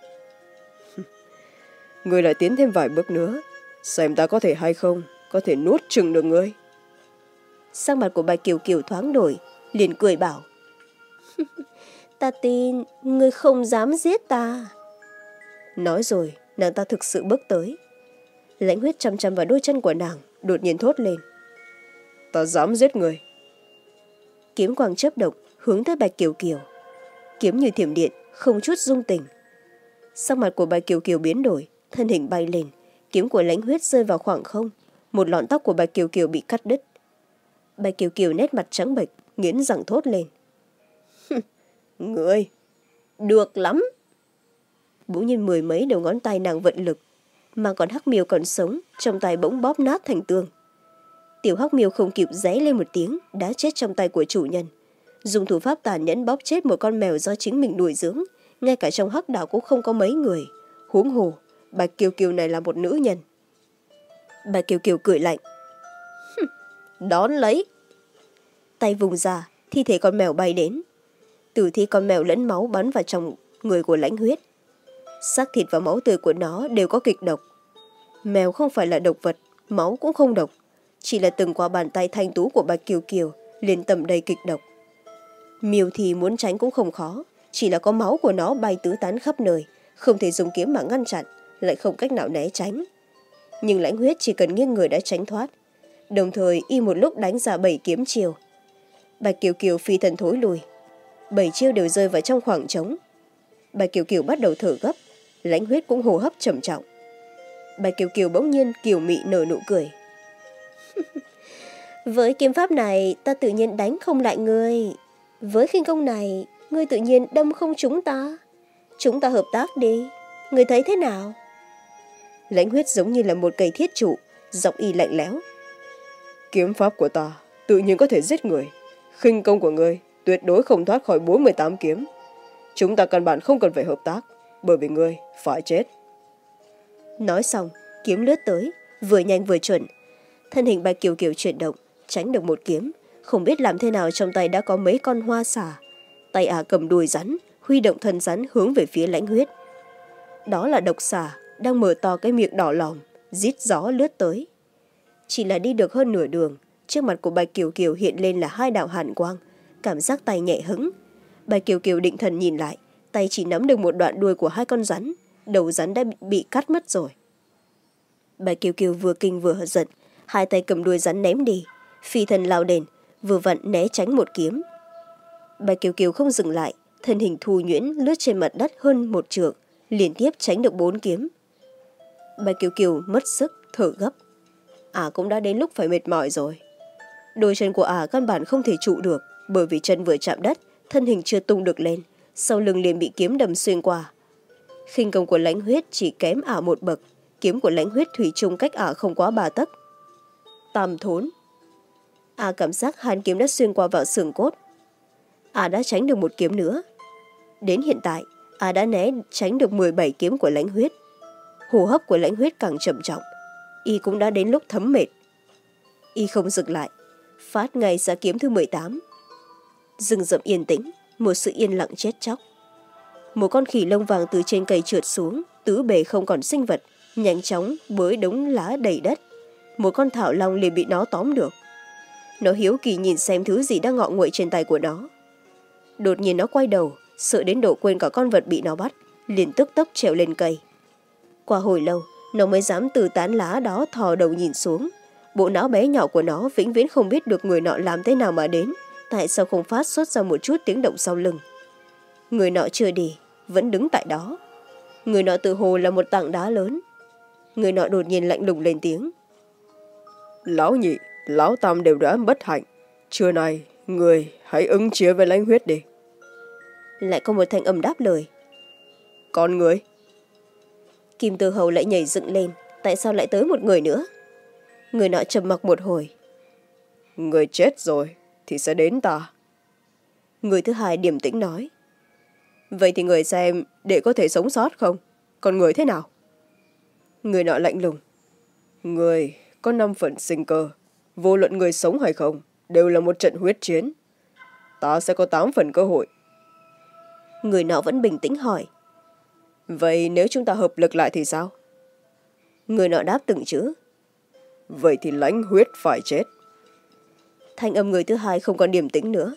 [SPEAKER 2] Người lại tiến thêm vài bước nữa, xem ta có thể hay không, có thể nuốt chừng được ngươi.
[SPEAKER 1] Sắc mặt của bà Kiều Kiều thoáng đổi, liền cười bảo. Ta tin, ngươi không dám giết ta. Nói rồi, nàng ta thực sự bước tới. Lãnh Huyết chăm chăm vào đôi chân của nàng, đột nhiên thốt lên.
[SPEAKER 2] Ta dám giết người.
[SPEAKER 1] Kiếm quang chớp động, hướng tới bà Kiều Kiều. Kiếm như thiểm điện, không chút dung tình. Sắc mặt của bà Kiều Kiều biến đổi, thân hình bay lên, kiếm của Lãnh Huyết rơi vào khoảng không. Một lọn tóc của bà Kiều Kiều bị cắt đứt. Bà Kiều Kiều nét mặt trắng bệch, nghiến răng thốt lên.
[SPEAKER 2] Ngươi,
[SPEAKER 1] được lắm. Bỗng nhiên mười mấy đầu ngón tay nàng vận lực, mà còn Hắc Miêu còn sống, trong tay bỗng bóp nát thành tương. Tiểu Hắc Miêu không kịp ré lên một tiếng, đã chết trong tay của chủ nhân. Dùng thủ pháp tàn nhẫn bóp chết một con mèo do chính mình nuôi dưỡng, ngay cả trong Hắc đảo cũng không có mấy người. Huống hồ, bà Kiều Kiều này là một nữ nhân. Bà Kiều Kiều cười lạnh. Đón lấy. Tay vùng ra, thi thể con mèo bay đến. Từ thi con mèo lẫn máu bắn vào trong người của Lãnh Huyết. Xác thịt và máu tươi của nó đều có kịch độc. Mèo không phải là độc vật, máu cũng không độc. Chỉ là từng qua bàn tay thanh tú của bà Kiều Kiều liền tầm đầy kịch độc. Miêu thì muốn tránh cũng không khó, chỉ là có máu của nó bay tứ tán khắp nơi, không thể dùng kiếm mà ngăn chặn, lại không cách nào né tránh. Nhưng Lãnh Huyết chỉ cần nghiêng người đã tránh thoát. Đồng thời y một lúc đánh ra bảy kiếm chiêu. Bà Kiều Kiều phi thần thối lùi. Bảy chiêu đều rơi vào trong khoảng trống. Bà Kiều Kiều bắt đầu thở gấp, Lãnh Huyết cũng hô hấp trầm trọng. Bà Kiều Kiều bỗng nhiên kiều mị nở nụ cười. Với kiếm pháp này ta tự nhiên đánh không lại ngươi. Với khinh công này ngươi tự nhiên đâm không trúng ta. Chúng ta hợp tác đi, ngươi thấy thế nào? Lãnh Huyết giống như là một cây thiết trụ, giọng y lạnh lẽo.
[SPEAKER 2] Kiếm pháp của ta tự nhiên có thể giết người. Khinh công của ngươi tuyệt đối không thoát khỏi bốn mươi tám kiếm. Chúng ta căn bản không cần phải hợp tác, bởi vì ngươi phải chết.
[SPEAKER 1] Nói xong, kiếm lướt tới, vừa nhanh vừa chuẩn. Thân hình bà Kiều Kiều chuyển động, tránh được một kiếm. Không biết làm thế nào trong tay đã có mấy con hoa xà. Tay ả cầm đuôi rắn, huy động thân rắn hướng về phía Lãnh Huyết. Đó là độc xà, đang mở to cái miệng đỏ lòm, rít gió lướt tới. Chỉ là đi được hơn nửa đường, trước mặt của bà Kiều Kiều hiện lên là hai đạo hàn quang, cảm giác tay nhẹ hứng. Bà Kiều Kiều định thần nhìn lại, tay chỉ nắm được một đoạn đuôi của hai con rắn, đầu rắn đã bị cắt mất rồi. Bà Kiều Kiều vừa kinh vừa giận, hai tay cầm đuôi rắn ném đi, phi thân lao đền, vừa vặn né tránh một kiếm. Bà Kiều Kiều không dừng lại, thân hình thu nhuyễn lướt trên mặt đất hơn một trượng, liên tiếp tránh được bốn kiếm. Bà Kiều Kiều mất sức, thở gấp. Ả cũng đã đến lúc phải mệt mỏi rồi. Đôi chân của Ả căn bản không thể trụ được, bởi vì chân vừa chạm đất, thân hình chưa tung được lên, sau lưng liền bị kiếm đâm xuyên qua. Khinh công của Lãnh Huyết chỉ kém Ả một bậc, kiếm của Lãnh Huyết thủy chung cách Ả không quá ba tấc. Tam thốn. Ả cảm giác hàn kiếm đã xuyên qua vào xương cốt. Ả đã tránh được một kiếm nữa. Đến hiện tại, Ả đã né tránh được mười bảy kiếm của Lãnh Huyết. Hô hấp của Lãnh Huyết càng trầm trọng. Y cũng đã đến lúc thấm mệt. Y không dừng lại, phát ngay ra kiếm thứ mười tám. Rừng rậm yên tĩnh, một sự yên lặng chết chóc. Một con khỉ lông vàng từ trên cây trượt xuống, tứ bề không còn sinh vật, nhanh chóng bới đống lá đầy đất. Một con thảo long liền bị nó tóm được. Nó hiếu kỳ nhìn xem thứ gì đang ngọ nguậy trên tay của nó. Đột nhiên nó quay đầu, sợ đến độ quên cả con vật bị nó bắt, liền tức tốc trèo lên cây. Qua hồi lâu, nó mới dám từ tán lá đó thò đầu nhìn xuống. Bộ não bé nhỏ của nó vĩnh viễn không biết được người nọ làm thế nào mà đến, tại sao không phát xuất ra một chút tiếng động sau lưng. Người nọ chưa đi, vẫn đứng tại đó. Người nọ tự hồ là một tảng đá lớn. Người nọ đột nhiên lạnh lùng lên tiếng.
[SPEAKER 2] Lão nhị, lão tam đều đã bất hạnh. Trưa nay, người hãy ứng chia với lãnh huyết đi.
[SPEAKER 1] Lại có một thanh âm đáp lời.
[SPEAKER 2] Còn người?
[SPEAKER 1] Kim Tư Hầu lại nhảy dựng lên. Tại sao lại tới một người nữa? Người nọ trầm mặc một hồi.
[SPEAKER 2] Người chết rồi thì sẽ đến ta.
[SPEAKER 1] Người thứ hai điềm tĩnh nói.
[SPEAKER 2] Vậy thì người xem để có thể sống sót không? Còn người thế nào?
[SPEAKER 1] Người nọ lạnh lùng.
[SPEAKER 2] Người có năm phần sinh cơ. Vô luận người sống hay không, đều là một trận huyết chiến. Ta sẽ có tám phần cơ hội.
[SPEAKER 1] Người nọ vẫn bình tĩnh hỏi.
[SPEAKER 2] Vậy nếu chúng ta hợp lực lại thì sao?
[SPEAKER 1] Người nọ đáp từng chữ.
[SPEAKER 2] Vậy thì lãnh huyết phải chết.
[SPEAKER 1] Thanh âm người thứ hai không còn điềm tĩnh nữa.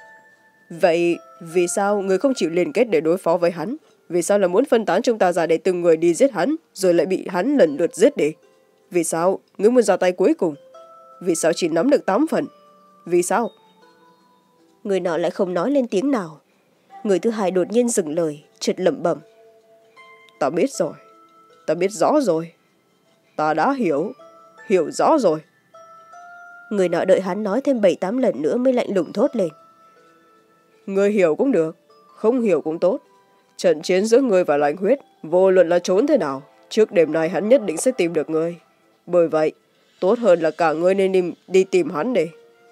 [SPEAKER 2] Vậy vì sao người không chịu liên kết để đối phó với hắn? Vì sao là muốn phân tán chúng ta ra để từng người đi giết hắn, rồi lại bị hắn lần lượt giết đi? Vì sao người muốn ra tay cuối cùng? Vì sao chỉ nắm được tám phần? Vì sao?
[SPEAKER 1] Người nọ lại không nói lên tiếng nào. Người thứ hai đột nhiên dừng lời, chợt lẩm bẩm.
[SPEAKER 2] Ta biết rồi. Ta biết rõ rồi. Ta đã hiểu. Hiểu rõ rồi.
[SPEAKER 1] Người nọ đợi hắn nói thêm bảy tám lần nữa mới lạnh lùng thốt lên.
[SPEAKER 2] Người hiểu cũng được, không hiểu cũng tốt. Trận chiến giữa người và lãnh huyết, vô luận là trốn thế nào, trước đêm nay hắn nhất định sẽ tìm được người. Bởi vậy, tốt hơn là cả người nên đi, đi tìm hắn đi.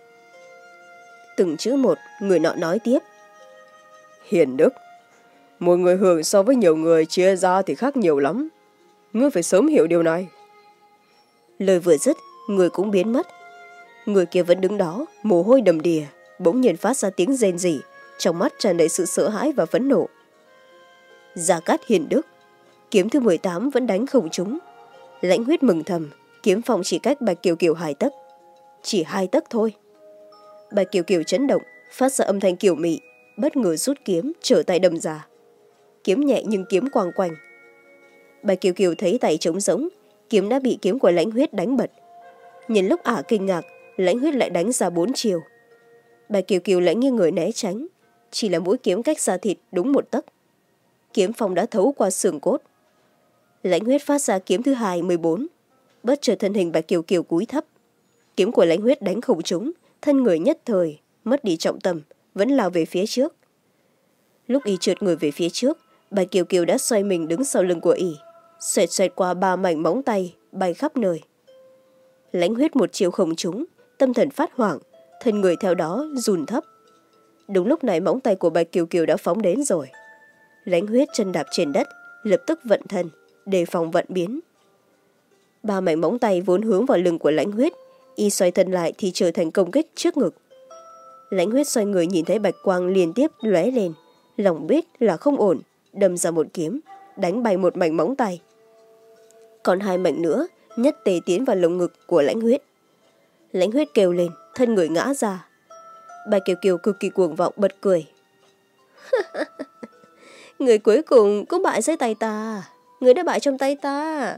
[SPEAKER 1] Từng chữ một, người nọ nói tiếp.
[SPEAKER 2] Hiền đức. Một người hưởng so với nhiều người chia ra thì khác nhiều lắm. Ngươi phải sớm hiểu điều này.
[SPEAKER 1] Lời vừa dứt, người cũng biến mất. Người kia vẫn đứng đó, mồ hôi đầm đìa, bỗng nhiên phát ra tiếng rên rỉ, trong mắt tràn đầy sự sợ hãi và phẫn nộ. Gia Cát hiền đức. Kiếm thứ mười tám vẫn đánh không trúng. Lãnh huyết mừng thầm, kiếm phong chỉ cách Bạch Kiều Kiều hai tấc. Chỉ hai tấc thôi. Bạch Kiều Kiều chấn động, phát ra âm thanh kiều mị, bất ngờ rút kiếm, trở tay đâm ra. Kiếm nhẹ nhưng kiếm quang quanh. Bạch Kiều Kiều thấy tay trống rỗng, kiếm đã bị kiếm của lãnh huyết đánh bật. Nhìn lúc ả kinh ngạc, lãnh huyết lại đánh ra bốn chiều. Bạch Kiều Kiều lại nghiêng người né tránh, chỉ là mũi kiếm cách xa thịt đúng một tấc. Kiếm phong đã thấu qua xương cốt. Lãnh huyết phát ra kiếm thứ hai mười bốn. Bất chợt thân hình Bạch Kiều Kiều cúi thấp. Kiếm của lãnh huyết đánh không trúng, thân người nhất thời mất đi trọng tâm, vẫn lao về phía trước. Lúc y trượt người về phía trước, Bạch Kiều Kiều đã xoay mình đứng sau lưng của y, xoẹt xoẹt qua ba mảnh móng tay, bay khắp nơi. Lãnh huyết một chiều không trúng, tâm thần phát hoảng, thân người theo đó run thấp. Đúng lúc này móng tay của Bạch Kiều Kiều đã phóng đến rồi. Lãnh huyết chân đạp trên đất, lập tức vận thân, đề phòng vận biến. Ba mảnh móng tay vốn hướng vào lưng của lãnh huyết, y xoay thân lại thì trở thành công kích trước ngực. Lãnh huyết xoay người nhìn thấy bạch quang liên tiếp lóe lên, lòng biết là không ổn, đâm ra một kiếm, đánh bay một mảnh móng tay. Còn hai mảnh nữa nhất tề tiến vào lồng ngực của lãnh huyết. Lãnh huyết kêu lên, thân người ngã ra. Bạch Kiều Kiều cực kỳ cuồng vọng bật cười. Người cuối cùng cũng bại dưới tay ta. Người đã bại trong tay ta.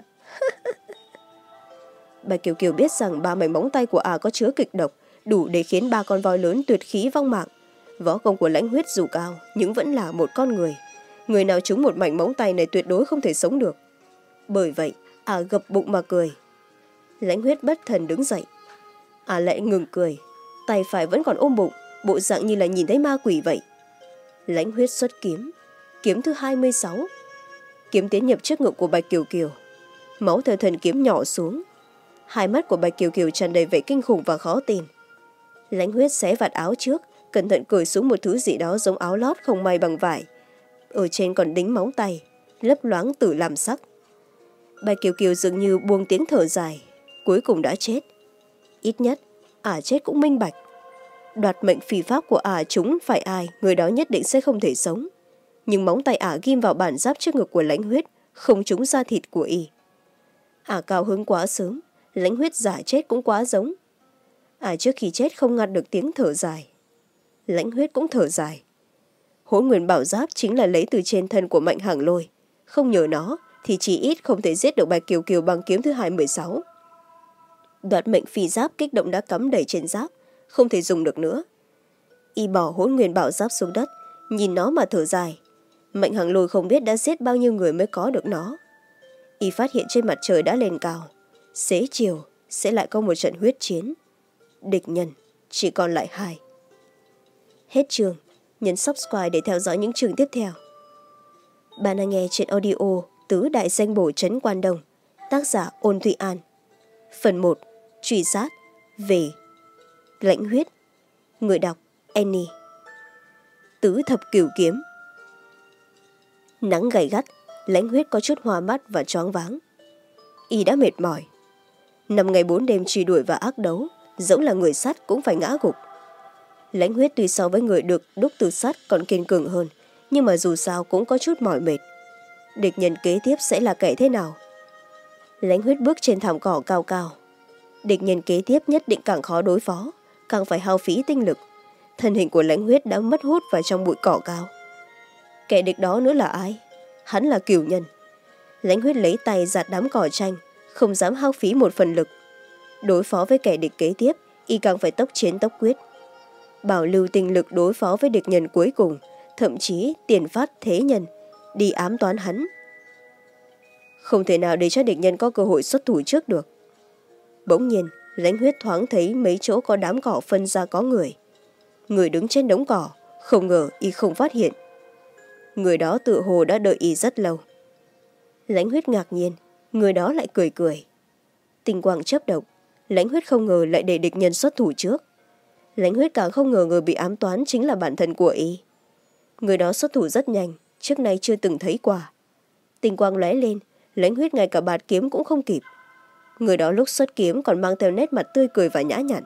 [SPEAKER 1] Bạch Kiều Kiều biết rằng ba mảnh móng tay của ả có chứa kịch độc, đủ để khiến ba con voi lớn tuyệt khí vong mạng. Võ công của lãnh huyết dù cao, nhưng vẫn là một con người. Người nào trúng một mảnh móng tay này tuyệt đối không thể sống được. Bởi vậy, ả gập bụng mà cười. Lãnh huyết bất thần đứng dậy. Ả lại ngừng cười, tay phải vẫn còn ôm bụng, bộ dạng như là nhìn thấy ma quỷ vậy. Lãnh huyết xuất kiếm, kiếm thứ hai mươi sáu. Kiếm tiến nhập trước ngực của Bạch Kiều Kiều. Máu theo thần kiếm nhỏ xuống. Hai mắt của Bạch Kiều Kiều tràn đầy vẻ kinh khủng và khó tin. Lãnh huyết xé vạt áo trước, cẩn thận cởi xuống một thứ gì đó giống áo lót không may bằng vải. Ở trên còn đính móng tay, lấp loáng tử làm sắc. Bạch Kiều Kiều dường như buông tiếng thở dài, cuối cùng đã chết. Ít nhất, ả chết cũng minh bạch. Đoạt mệnh phi pháp của ả chúng phải ai, người đó nhất định sẽ không thể sống. Nhưng móng tay ả ghim vào bản giáp trước ngực của lãnh huyết, không trúng da thịt của y. Ả cao hứng quá sớm, Lãnh Huyết giả chết cũng quá giống. Ả trước khi chết không ngăn được tiếng thở dài. Lãnh Huyết cũng thở dài. Hỗn Nguyên Bảo Giáp chính là lấy từ trên thân của Mạnh Hàng Lôi. Không nhờ nó thì chỉ ít không thể giết được Bạch Kiều Kiều bằng kiếm thứ hai mươi sáu. Đoạt mệnh phi giáp kích động đã cắm đầy trên giáp, không thể dùng được nữa. Y bỏ Hỗn Nguyên Bảo Giáp xuống đất, nhìn nó mà thở dài. Mạnh Hàng Lôi không biết đã giết bao nhiêu người mới có được nó. Y phát hiện trên mặt trời đã lên cao, xế chiều sẽ lại có một trận huyết chiến. Địch nhân chỉ còn lại hai. Hết chương, nhấn subscribe để theo dõi những chương tiếp theo. Bạn đang nghe chuyện audio Tứ Đại Danh Bổ Trấn Quan Đông, tác giả Ôn Thụy An. Phần một, truy sát, về, Lãnh Huyết. Người đọc Annie. Tứ Thập Cửu Kiếm. Nắng gay gắt, Lãnh Huyết có chút hoa mắt và choáng váng. Y đã mệt mỏi. Năm ngày bốn đêm truy đuổi và ác đấu, dẫu là người sắt cũng phải ngã gục. Lãnh Huyết tuy so với người được đúc từ sắt còn kiên cường hơn, nhưng mà dù sao cũng có chút mỏi mệt. Địch nhân kế tiếp sẽ là kẻ thế nào? Lãnh Huyết bước trên thảm cỏ cao cao. Địch nhân kế tiếp nhất định càng khó đối phó, càng phải hao phí tinh lực. Thân hình của Lãnh Huyết đã mất hút vào trong bụi cỏ cao. Kẻ địch đó nữa là ai? Hắn là Cửu Nhân. Lãnh Huyết lấy tay giạt đám cỏ tranh, không dám hao phí một phần lực. Đối phó với kẻ địch kế tiếp, y càng phải tốc chiến tốc quyết. Bảo lưu tinh lực đối phó với địch nhân cuối cùng, thậm chí tiền phát thế nhân, đi ám toán hắn. Không thể nào để cho địch nhân có cơ hội xuất thủ trước được. Bỗng nhiên, Lãnh Huyết thoáng thấy mấy chỗ có đám cỏ phân ra có người. Người đứng trên đống cỏ, không ngờ y không phát hiện. Người đó tự hồ đã đợi y rất lâu. Lãnh Huyết ngạc nhiên, người đó lại cười cười. Tinh quang chớp động, Lãnh Huyết không ngờ lại để địch nhân xuất thủ trước. Lãnh Huyết càng không ngờ người bị ám toán chính là bản thân của y. Người đó xuất thủ rất nhanh, trước nay chưa từng thấy qua. Tinh quang lóe lên, Lãnh Huyết ngay cả bạt kiếm cũng không kịp. Người đó lúc xuất kiếm còn mang theo nét mặt tươi cười và nhã nhặn.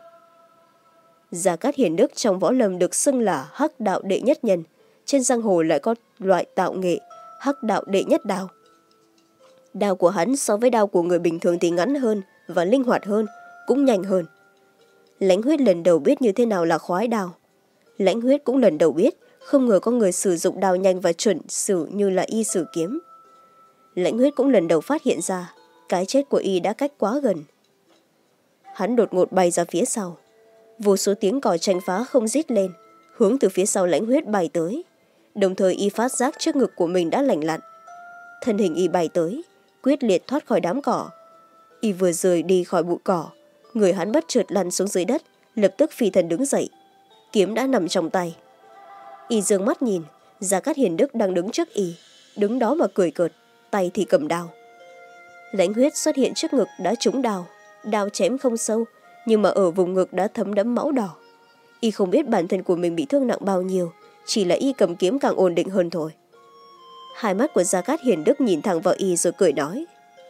[SPEAKER 1] Gia Cát Hiền Đức trong võ lâm được xưng là Hắc Đạo đệ nhất nhân, trên giang hồ lại có loại tạo nghệ Hắc Đạo đệ nhất đao. Đao của hắn so với đao của người bình thường thì ngắn hơn và linh hoạt hơn, cũng nhanh hơn. Lãnh Huyết lần đầu biết như thế nào là khoái đao. Lãnh Huyết cũng lần đầu biết, không ngờ có người sử dụng đao nhanh và chuẩn sử như là y sử kiếm. Lãnh Huyết cũng lần đầu phát hiện ra, cái chết của y đã cách quá gần. Hắn đột ngột bay ra phía sau. Vô số tiếng còi tranh phá không rít lên, hướng từ phía sau Lãnh Huyết bay tới. Đồng thời y phát giác trước ngực của mình đã lành lặn. Thân hình y bay tới, quyết liệt thoát khỏi đám cỏ. Y vừa rời đi khỏi bụi cỏ, người hắn bất chợt lăn xuống dưới đất, lập tức phi thân đứng dậy. Kiếm đã nằm trong tay. Y dương mắt nhìn, Gia Cát Hiền Đức đang đứng trước y, đứng đó mà cười cợt, tay thì cầm đao. Lãnh Huyết xuất hiện trước ngực đã trúng đao, đao chém không sâu, nhưng mà ở vùng ngực đã thấm đẫm máu đỏ. Y không biết bản thân của mình bị thương nặng bao nhiêu, chỉ là y cầm kiếm càng ổn định hơn thôi. Hai mắt của Gia Cát Hiền Đức nhìn thẳng vào y rồi cười nói.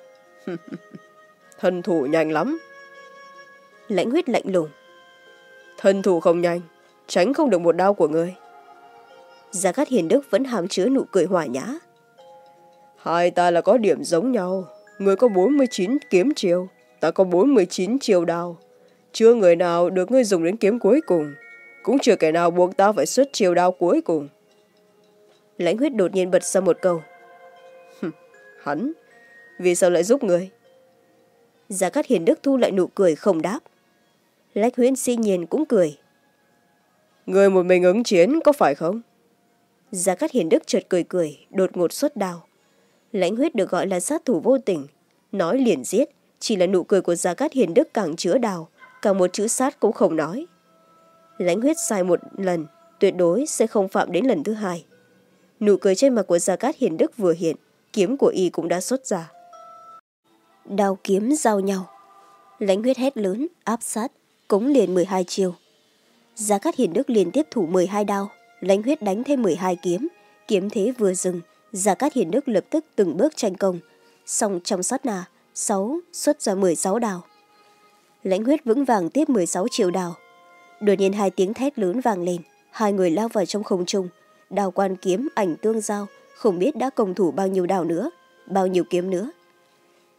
[SPEAKER 2] Thân thủ nhanh lắm.
[SPEAKER 1] Lãnh Huyết lạnh lùng.
[SPEAKER 2] Thân thủ không nhanh, tránh không được một đao của ngươi.
[SPEAKER 1] Gia Cát Hiền Đức vẫn hàm chứa nụ cười hòa nhã.
[SPEAKER 2] Hai ta là có điểm giống nhau. Ngươi có bốn mươi chín kiếm chiêu, ta có bốn mươi chín chiêu đao. Chưa người nào được ngươi dùng đến kiếm cuối cùng, cũng chưa kẻ nào buộc ta phải xuất chiêu đao cuối cùng.
[SPEAKER 1] Lãnh Huyết đột nhiên bật ra một câu.
[SPEAKER 2] Hắn, vì sao lại giúp ngươi?
[SPEAKER 1] Gia Cát Hiền Đức thu lại nụ cười không đáp. Lãnh Huyết dĩ nhiên cũng cười.
[SPEAKER 2] Ngươi một mình ứng chiến có phải không?
[SPEAKER 1] Gia Cát Hiền Đức chợt cười cười, đột ngột xuất đao. Lãnh Huyết được gọi là sát thủ vô tình, nói liền giết, chỉ là nụ cười của Gia Cát Hiền Đức càng chứa đao, càng một chữ sát cũng không nói. Lãnh Huyết sai một lần, tuyệt đối sẽ không phạm đến lần thứ hai. Nụ cười trên mặt của Gia Cát Hiền Đức vừa hiện, kiếm của y cũng đã xuất ra. Đao kiếm giao nhau. Lãnh Huyết hét lớn, áp sát, cống liền mười hai chiêu. Gia Cát Hiền Đức liên tiếp thủ mười hai đao, Lãnh Huyết đánh thêm mười hai kiếm, kiếm thế vừa dừng, Gia Cát Hiền Đức lập tức từng bước tranh công, xong trong sát na, sáu xuất ra mười sáu đao. Lãnh Huyết vững vàng tiếp mười sáu chiêu đao. Đột nhiên hai tiếng thét lớn vang lên, hai người lao vào trong không trung, đao quan kiếm ảnh tương giao, không biết đã công thủ bao nhiêu đao nữa, bao nhiêu kiếm nữa.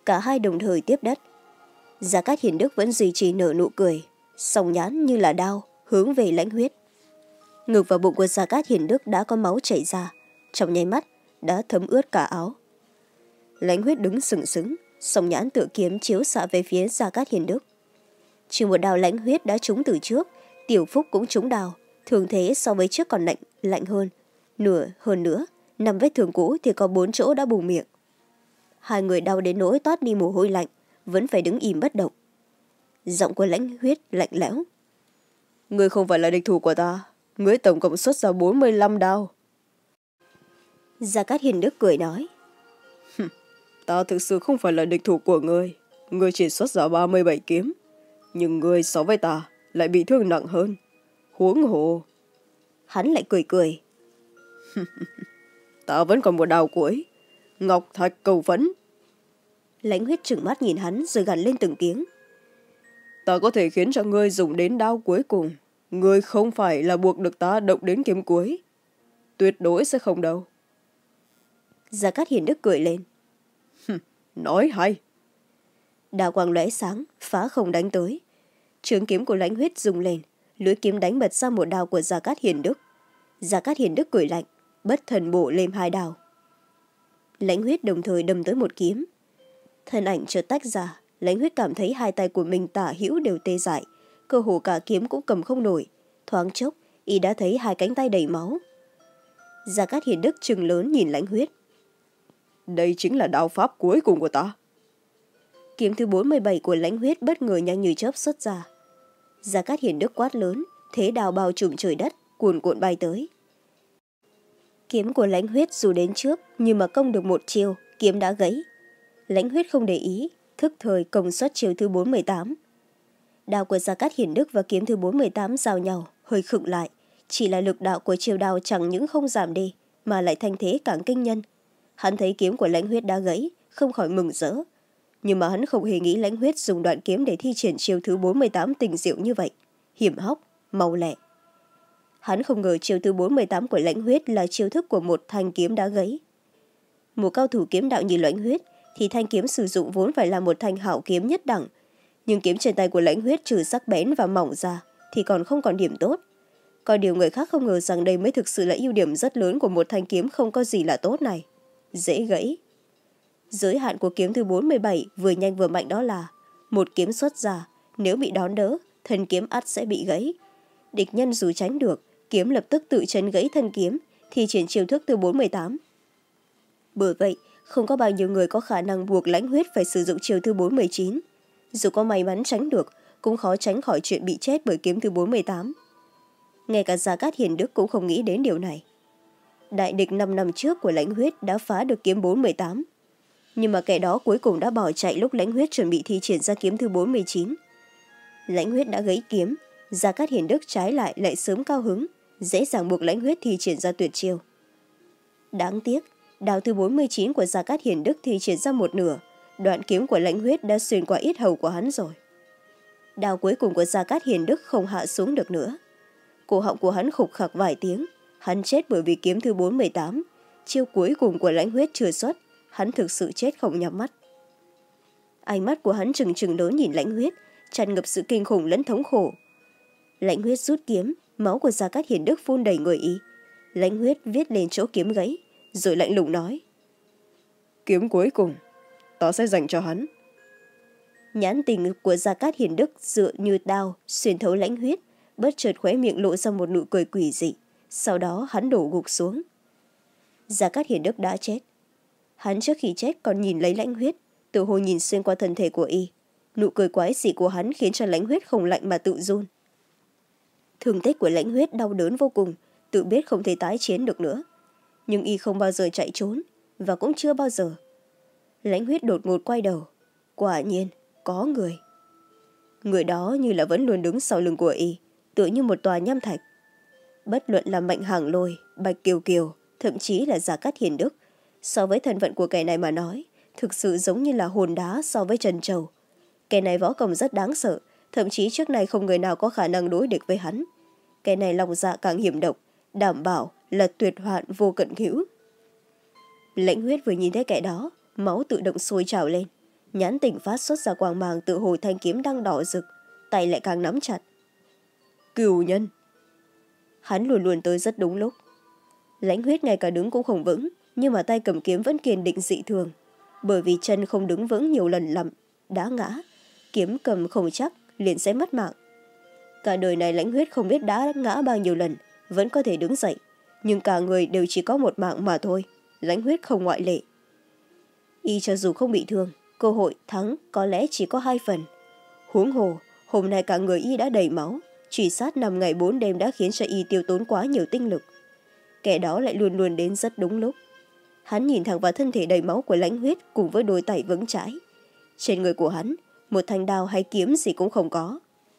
[SPEAKER 1] Cả hai đồng thời tiếp đất. Gia Cát Hiền Đức vẫn duy trì nở nụ cười, song nhãn như là đao hướng về Lãnh Huyết. Ngực và bụng của Gia Cát Hiền Đức đã có máu chảy ra, trong nháy mắt đã thấm ướt cả áo. Lãnh Huyết đứng sừng sững, song nhãn tựa kiếm chiếu xạ về phía Gia Cát Hiền Đức. Chỉ một đao Lãnh Huyết đã trúng từ trước, Tiểu Phúc cũng trúng đao, thường thế so với trước còn lạnh lạnh hơn. Nửa hơn nữa, nằm vết thương cũ thì có bốn chỗ đã bùng miệng. Hai người đau đến nỗi toát đi mồ hôi lạnh, vẫn phải đứng im bất động. Giọng của Lãnh Huyết lạnh lẽo. Ngươi không phải là địch thủ của ta, ngươi tổng cộng xuất ra bốn mươi lăm đao. Gia Cát Hiền Đức cười nói. Ta thực sự không phải là địch thủ của ngươi, ngươi chỉ xuất ra ba mươi bảy kiếm, nhưng ngươi so với ta lại bị thương nặng hơn. Huống hồ. Hắn lại cười cười. Ta vẫn còn một đao cuối, ngọc thạch cầu phấn. Lãnh Huyết trừng mắt nhìn hắn rồi gằn lên từng tiếng. Ta có thể khiến cho ngươi dùng đến đao cuối cùng, ngươi không phải là buộc được ta động đến kiếm cuối. Tuyệt đối sẽ không đâu. Gia Cát Hiền Đức cười lên. Nói hay. Đao quang lóe sáng, phá không đánh tới. Trường kiếm của Lãnh Huyết rung lên, lưỡi kiếm đánh bật ra một đao của Gia Cát Hiền Đức. Gia Cát Hiền Đức cười lạnh, bất thần bổ lên hai đao. Lãnh Huyết đồng thời đâm tới một kiếm. Thân ảnh chợt tách ra, Lãnh Huyết cảm thấy hai tay của mình tả hữu đều tê dại, cơ hồ cả kiếm cũng cầm không nổi. Thoáng chốc, y đã thấy hai cánh tay đầy máu. Gia Cát Hiền Đức trừng lớn nhìn Lãnh Huyết. Đây chính là đao pháp cuối cùng của ta. Kiếm thứ bốn mươi bảy của Lãnh Huyết bất ngờ nhanh như chớp xuất ra. Gia Cát Hiền Đức quát lớn, thế đao bao trùm trời đất, cuồn cuộn bay tới. Kiếm của Lãnh Huyết dù đến trước, nhưng mà công được một chiêu, kiếm đã gãy. Lãnh Huyết không để ý, thức thời công suất chiêu thứ bốn mươi tám. Đao của Gia Cát Hiền Đức và kiếm thứ bốn mươi tám giao nhau, hơi khựng lại. Chỉ là lực đạo của chiêu đao chẳng những không giảm đi, mà lại thanh thế càng kinh nhân. Hắn thấy kiếm của Lãnh Huyết đã gãy, không khỏi mừng rỡ. Nhưng mà hắn không hề nghĩ Lãnh Huyết dùng đoạn kiếm để thi triển chiêu thứ bốn mươi tám tình diệu như vậy, hiểm hóc, mau lẹ. Hắn không ngờ chiêu thứ bốn mươi tám của Lãnh Huyết là chiêu thức của một thanh kiếm đã gãy. Một cao thủ kiếm đạo như Lãnh Huyết thì thanh kiếm sử dụng vốn phải là một thanh hảo kiếm nhất đẳng, nhưng kiếm trên tay của Lãnh Huyết trừ sắc bén và mỏng ra thì còn không còn điểm tốt. Còn điều người khác không ngờ rằng đây mới thực sự là ưu điểm rất lớn của một thanh kiếm không có gì là tốt này. Dễ gãy. Giới hạn của kiếm thứ bốn mươi bảy vừa nhanh vừa mạnh đó là một kiếm xuất ra, nếu bị đón đỡ, thân kiếm ắt sẽ bị gãy. Địch nhân dù tránh được, kiếm lập tức tự chấn gãy thân kiếm, thì triển chiêu thức thứ bốn mươi tám. Bởi vậy, không có bao nhiêu người có khả năng buộc Lãnh Huyết phải sử dụng chiêu thứ bốn mươi chín. Dù có may mắn tránh được, cũng khó tránh khỏi chuyện bị chết bởi kiếm thứ bốn mươi tám. Ngay cả Gia Cát Hiền Đức cũng không nghĩ đến điều này. Đại địch năm năm trước của Lãnh Huyết đã phá được kiếm bốn mươi tám. Nhưng mà kẻ đó cuối cùng đã bỏ chạy lúc Lãnh Huyết chuẩn bị thi triển ra kiếm thứ bốn mươi chín. Lãnh Huyết đã gãy kiếm, Gia Cát Hiền Đức trái lại lại sớm cao hứng, dễ dàng buộc Lãnh Huyết thi triển ra tuyệt chiêu. Đáng tiếc, đao thứ bốn mươi chín của Gia Cát Hiền Đức thi triển ra một nửa, đoạn kiếm của Lãnh Huyết đã xuyên qua yết hầu của hắn rồi. Đao cuối cùng của Gia Cát Hiền Đức không hạ xuống được nữa. Cổ họng của hắn khục khặc vài tiếng, hắn chết bởi vì kiếm thứ bốn mươi tám, chiêu cuối cùng của Lãnh Huyết chưa xuất, hắn thực sự chết không nhắm mắt. Ánh mắt của hắn trừng trừng lớn nhìn Lãnh Huyết, tràn ngập sự kinh khủng lẫn thống khổ. Lãnh Huyết rút kiếm, máu của Gia Cát Hiền Đức phun đầy người y. Lãnh Huyết viết lên chỗ kiếm gãy, rồi lạnh lùng nói. Kiếm cuối cùng, ta sẽ dành cho hắn. Nhãn tình của Gia Cát Hiền Đức dựa như đao, xuyên thấu Lãnh Huyết, bất chợt khóe miệng lộ ra một nụ cười quỷ dị. Sau đó hắn đổ gục xuống. Gia Cát Hiền Đức đã chết. Hắn trước khi chết còn nhìn lấy Lãnh Huyết, tự hồ nhìn xuyên qua thân thể của y. Nụ cười quái dị của hắn khiến cho Lãnh Huyết không lạnh mà tự run. Thương tích của Lãnh Huyết đau đớn vô cùng, tự biết không thể tái chiến được nữa. Nhưng y không bao giờ chạy trốn, và cũng chưa bao giờ. Lãnh Huyết đột ngột quay đầu. Quả nhiên, có người. Người đó như là vẫn luôn đứng sau lưng của y, tựa như một tòa nham thạch. Bất luận là Mạnh Hàng Lôi, Bạch Kiều Kiều, thậm chí là Gia Cát Hiền Đức, so với thân phận của kẻ này mà nói, thực sự giống như là hòn đá so với trân châu. Kẻ này võ công rất đáng sợ, thậm chí trước này không người nào có khả năng đối địch với hắn. Kẻ này lòng dạ càng hiểm độc, đảm bảo là tuyệt hoạn vô cận hữu. Lãnh Huyết vừa nhìn thấy kẻ đó, máu tự động sôi trào lên. Nhãn tỉnh phát xuất ra quang mang, tự hồi thanh kiếm đang đỏ rực, tay lại càng nắm chặt.
[SPEAKER 2] Cửu nhân.
[SPEAKER 1] Hắn luôn luôn tới rất đúng lúc. Lãnh Huyết ngay cả đứng cũng không vững, nhưng mà tay cầm kiếm vẫn kiên định dị thường. Bởi vì chân không đứng vững nhiều lần lầm, đã ngã, kiếm cầm không chắc, liền sẽ mất mạng. Cả đời này Lãnh Huyết không biết đã ngã bao nhiêu lần, vẫn có thể đứng dậy. Nhưng cả người đều chỉ có một mạng mà thôi, Lãnh Huyết không ngoại lệ. Y cho dù không bị thương, cơ hội thắng có lẽ chỉ có hai phần. Huống hồ, hôm nay cả người Y đã đầy máu, truy sát năm ngày bốn đêm đã khiến cho Y tiêu tốn quá nhiều tinh lực. Kẻ đó lại luôn luôn đến rất đúng lúc. Hắn nhìn thẳng vào thân thể đầy máu của Lãnh Huyết cùng với đôi tay vững chãi. Trên người của hắn, một thanh đao hay kiếm gì cũng không có.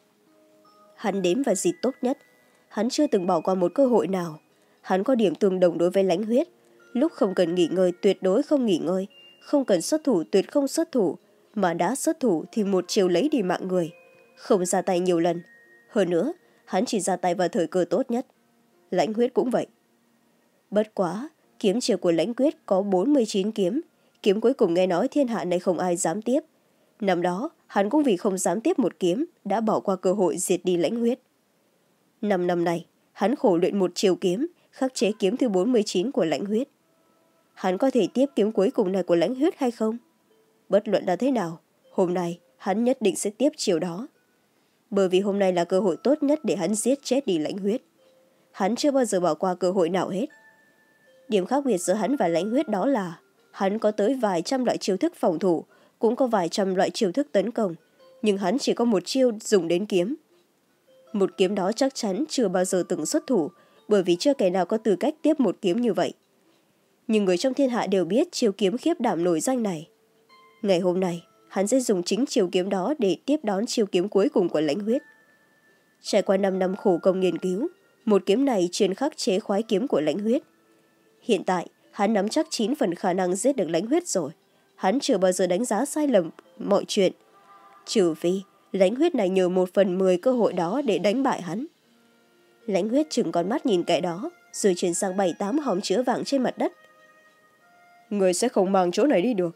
[SPEAKER 1] Hắn đếm vào dịp tốt nhất. Hắn chưa từng bỏ qua một cơ hội nào. Hắn có điểm tương đồng đối với Lãnh Huyết. Lúc không cần nghỉ ngơi tuyệt đối không nghỉ ngơi, không cần xuất thủ tuyệt không xuất thủ, mà đã xuất thủ thì một chiều lấy đi mạng người, không ra tay nhiều lần. Hơn nữa, hắn chỉ ra tay vào thời cơ tốt nhất. Lãnh Huyết cũng vậy. Bất quá, kiếm chiều của Lãnh Huyết có bốn mươi chín kiếm, kiếm cuối cùng nghe nói thiên hạ này không ai dám tiếp. Năm đó, hắn cũng vì không dám tiếp một kiếm, đã bỏ qua cơ hội diệt đi Lãnh Huyết. Năm năm này, hắn khổ luyện một chiều kiếm, khắc chế kiếm thứ bốn mươi chín của Lãnh Huyết. Hắn có thể tiếp kiếm cuối cùng này của Lãnh Huyết hay không? Bất luận là thế nào, hôm nay hắn nhất định sẽ tiếp chiều đó. Bởi vì hôm nay là cơ hội tốt nhất để hắn giết chết đi Lãnh Huyết. Hắn chưa bao giờ bỏ qua cơ hội nào hết. Điểm khác biệt giữa hắn và Lãnh Huyết đó là hắn có tới vài trăm loại chiêu thức phòng thủ, cũng có vài trăm loại chiêu thức tấn công, nhưng hắn chỉ có một chiêu dùng đến kiếm. Một kiếm đó chắc chắn chưa bao giờ từng xuất thủ, bởi vì chưa kẻ nào có tư cách tiếp một kiếm như vậy. Nhưng người trong thiên hạ đều biết chiêu kiếm khiếp đảm nổi danh này. Ngày hôm nay, hắn sẽ dùng chính chiêu kiếm đó để tiếp đón chiêu kiếm cuối cùng của Lãnh Huyết. Trải qua năm năm khổ công nghiên cứu, một kiếm này chuyên khắc chế khoái kiếm của Lãnh Huyết. Hiện tại, hắn nắm chắc chín phần khả năng giết được Lãnh Huyết rồi. Hắn chưa bao giờ đánh giá sai lầm mọi chuyện. Trừ phi, Lãnh Huyết này nhờ một phần mười cơ hội đó để đánh bại hắn. Lãnh Huyết chừng con mắt nhìn kẻ đó, rồi chuyển sang bảy tám hòm chứa vàng trên mặt đất.
[SPEAKER 2] Người sẽ không mang chỗ này đi được.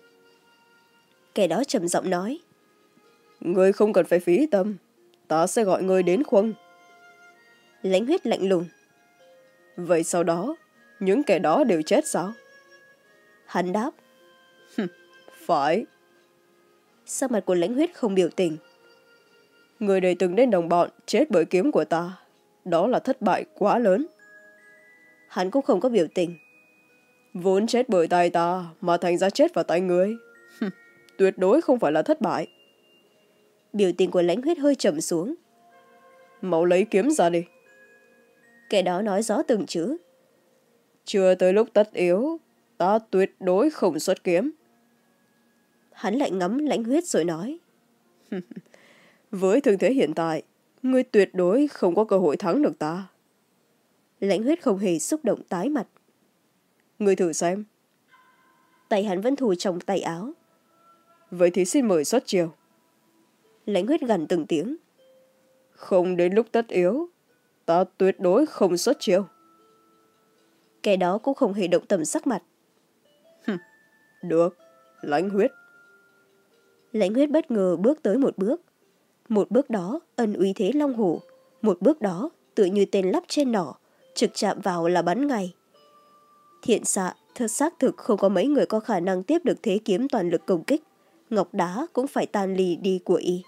[SPEAKER 1] Kẻ đó trầm giọng nói.
[SPEAKER 2] Người không cần phải phí tâm, ta sẽ gọi người đến khuâng.
[SPEAKER 1] Lãnh Huyết lạnh lùng.
[SPEAKER 2] Vậy sau đó, những kẻ đó đều chết sao?
[SPEAKER 1] Hắn đáp.
[SPEAKER 2] Phải.
[SPEAKER 1] Sắc mặt của Lãnh Huyết không biểu tình.
[SPEAKER 2] Người đầy từng đến đồng bọn chết bởi kiếm của ta, đó là thất bại quá lớn.
[SPEAKER 1] Hắn cũng không có biểu tình.
[SPEAKER 2] Vốn chết bởi tay ta mà thành ra chết vào tay người, tuyệt đối không phải là thất bại.
[SPEAKER 1] Biểu tình của Lãnh Huyết hơi trầm xuống.
[SPEAKER 2] Mau lấy kiếm ra đi.
[SPEAKER 1] Kẻ đó nói rõ từng chữ.
[SPEAKER 2] Chưa tới lúc tất yếu, ta tuyệt đối không xuất kiếm.
[SPEAKER 1] Hắn lại ngắm Lãnh Huyết rồi nói.
[SPEAKER 2] Với thương thế hiện tại, ngươi tuyệt đối không có cơ hội thắng được ta.
[SPEAKER 1] Lãnh Huyết không hề xúc động, tái mặt.
[SPEAKER 2] Ngươi thử xem.
[SPEAKER 1] Tay hắn vẫn thù trong tay áo.
[SPEAKER 2] Vậy thì xin mời xuất chiều.
[SPEAKER 1] Lãnh Huyết gằn từng tiếng.
[SPEAKER 2] Không đến lúc tất yếu, ta tuyệt đối không xuất chiều.
[SPEAKER 1] Kẻ đó cũng không hề động tầm sắc mặt.
[SPEAKER 2] Được, Lãnh Huyết.
[SPEAKER 1] Lãnh Huyết bất ngờ bước tới một bước. Một bước đó ân uy thế long hổ, một bước đó tự như tên lắp trên nỏ, trực chạm vào là bắn ngay. Thiện xạ thật xác thực không có mấy người có khả năng tiếp được thế kiếm toàn lực công kích, ngọc đá cũng phải tan lì đi của y.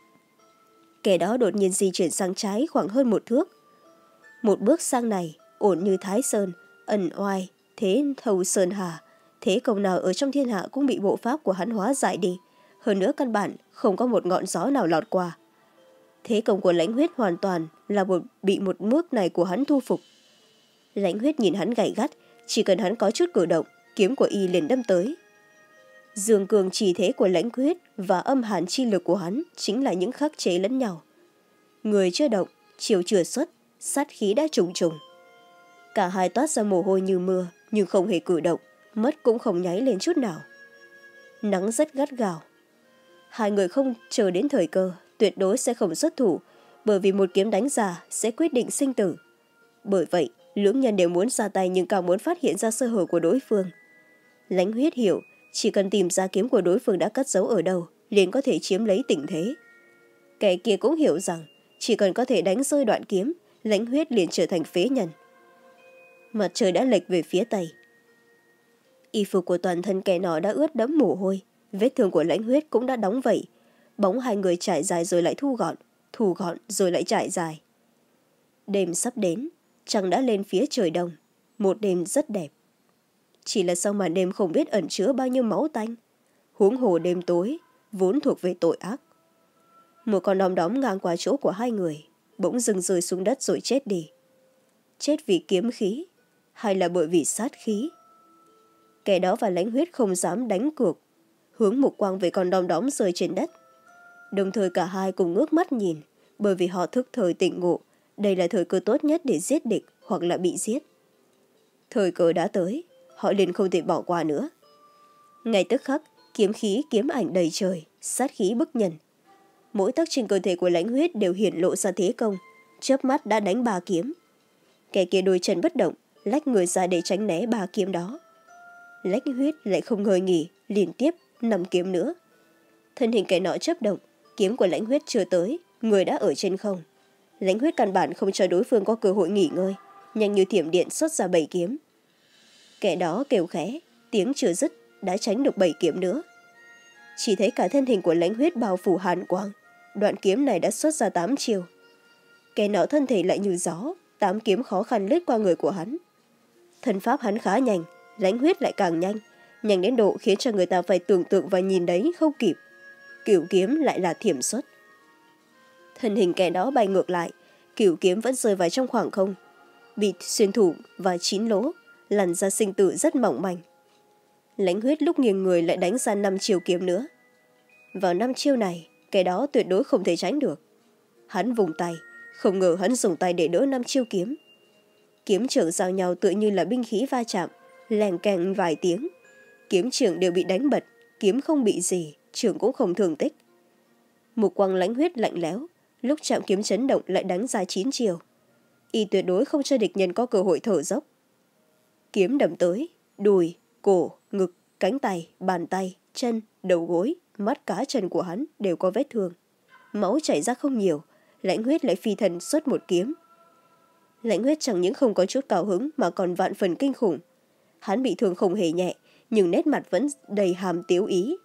[SPEAKER 1] Kẻ đó đột nhiên di chuyển sang trái khoảng hơn một thước. Một bước sang này ổn như Thái Sơn, ẩn oai, thế thầu sơn hà, thế công nào ở trong thiên hạ cũng bị bộ pháp của hắn hóa giải đi. Hơn nữa căn bản không có một ngọn gió nào lọt qua. Thế công của Lãnh Huyết hoàn toàn là một, bị một bước này của hắn thu phục. Lãnh Huyết nhìn hắn gay gắt, chỉ cần hắn có chút cử động, kiếm của y liền đâm tới. Dương cường chỉ thế của Lãnh Huyết và âm hàn chi lực của hắn chính là những khắc chế lẫn nhau. Người chưa động, chiều chưa xuất, sát khí đã trùng trùng. Cả hai toát ra mồ hôi như mưa, nhưng không hề cử động, mắt cũng không nháy lên chút nào. Nắng rất gắt gao. Hai người không chờ đến thời cơ, tuyệt đối sẽ không xuất thủ, bởi vì một kiếm đánh ra sẽ quyết định sinh tử. Bởi vậy, lưỡng nhân đều muốn ra tay nhưng càng muốn phát hiện ra sơ hở của đối phương. Lãnh Huyết hiểu, Chỉ cần tìm ra kiếm của đối phương đã cất giấu ở đâu, liền có thể chiếm lấy tình thế. Kẻ kia cũng hiểu rằng chỉ cần có thể đánh rơi đoạn kiếm, Lãnh Huyết liền trở thành phế nhân. Mặt trời đã lệch về phía tây. Y phục của toàn thân kẻ nọ đã ướt đẫm mồ hôi, vết thương của Lãnh Huyết cũng đã đóng vẩy. Bóng hai người trải dài rồi lại thu gọn, thu gọn rồi lại trải dài. Đêm sắp đến, trăng đã lên phía trời đông, một đêm rất đẹp. Chỉ là sau màn đêm không biết ẩn chứa bao nhiêu máu tanh, huống hồ đêm tối vốn thuộc về tội ác. Một con đom đóm ngang qua chỗ của hai người, bỗng dừng rơi xuống đất rồi chết đi. Chết vì kiếm khí hay là bởi vì sát khí? Kẻ đó và Lãnh Huyết không dám đánh cược, hướng mục quang về con đom đóm rơi trên đất. Đồng thời cả hai cùng ngước mắt nhìn, bởi vì họ thức thời tỉnh ngộ, đây là thời cơ tốt nhất để giết địch hoặc là bị giết. Thời cơ đã tới, họ liền không thể bỏ qua nữa. Ngay tức khắc, kiếm khí kiếm ảnh đầy trời, sát khí bức nhân. Mỗi tấc trên cơ thể của Lãnh Huyết đều hiển lộ ra thế công, chớp mắt đã đánh ba kiếm. Kẻ kia đôi chân bất động, lách người ra để tránh né ba kiếm đó. Lãnh Huyết lại không ngơi nghỉ, liên tiếp năm kiếm nữa. Thân hình kẻ nọ chớp động, kiếm của Lãnh Huyết chưa tới, người đã ở trên không. Lãnh Huyết căn bản không cho đối phương có cơ hội nghỉ ngơi, nhanh như thiểm điện xuất ra bảy kiếm. Kẻ đó kêu khẽ, tiếng chưa dứt đã tránh được bảy kiếm nữa. Chỉ thấy cả thân hình của Lãnh Huyết bao phủ hàn quang, đoạn kiếm này đã xuất ra tám chiều. Kẻ nọ thân thể lại như gió, tám kiếm khó khăn lướt qua người của hắn. Thân pháp hắn khá nhanh, Lãnh Huyết lại càng nhanh, nhanh đến độ khiến cho người ta phải tưởng tượng và nhìn đấy không kịp. Cửu kiếm lại là thiểm xuất. Thân hình kẻ đó bay ngược lại, cửu kiếm vẫn rơi vào trong khoảng không, bị xuyên thủng và chín lỗ, làn ra sinh tử rất mỏng manh. Lãnh Huyết lúc nghiêng người lại đánh ra năm chiều kiếm nữa. Vào năm chiêu này, kẻ đó tuyệt đối không thể tránh được. Hắn vùng tay, không ngờ hắn dùng tay để đỡ năm chiêu kiếm. Kiếm trưởng giao nhau tựa như là binh khí va chạm, lèng keng vài tiếng. Kiếm trưởng đều bị đánh bật, kiếm không bị gì, trưởng cũng không thương tích. Mục quang Lãnh Huyết lạnh lẽo, lúc chạm kiếm chấn động lại đánh ra chín chiều. Y tuyệt đối không cho địch nhân có cơ hội thở dốc. Kiếm đâm tới, đùi, cổ, ngực, cánh tay, bàn tay, chân, đầu gối, mắt cá chân của hắn đều có vết thương. Máu chảy ra không nhiều, Lãnh Huyết lại phi thần xuất một kiếm. Lãnh Huyết chẳng những không có chút cao hứng mà còn vạn phần kinh khủng. Hắn bị thương không hề nhẹ, nhưng nét mặt vẫn đầy hàm tiếu ý.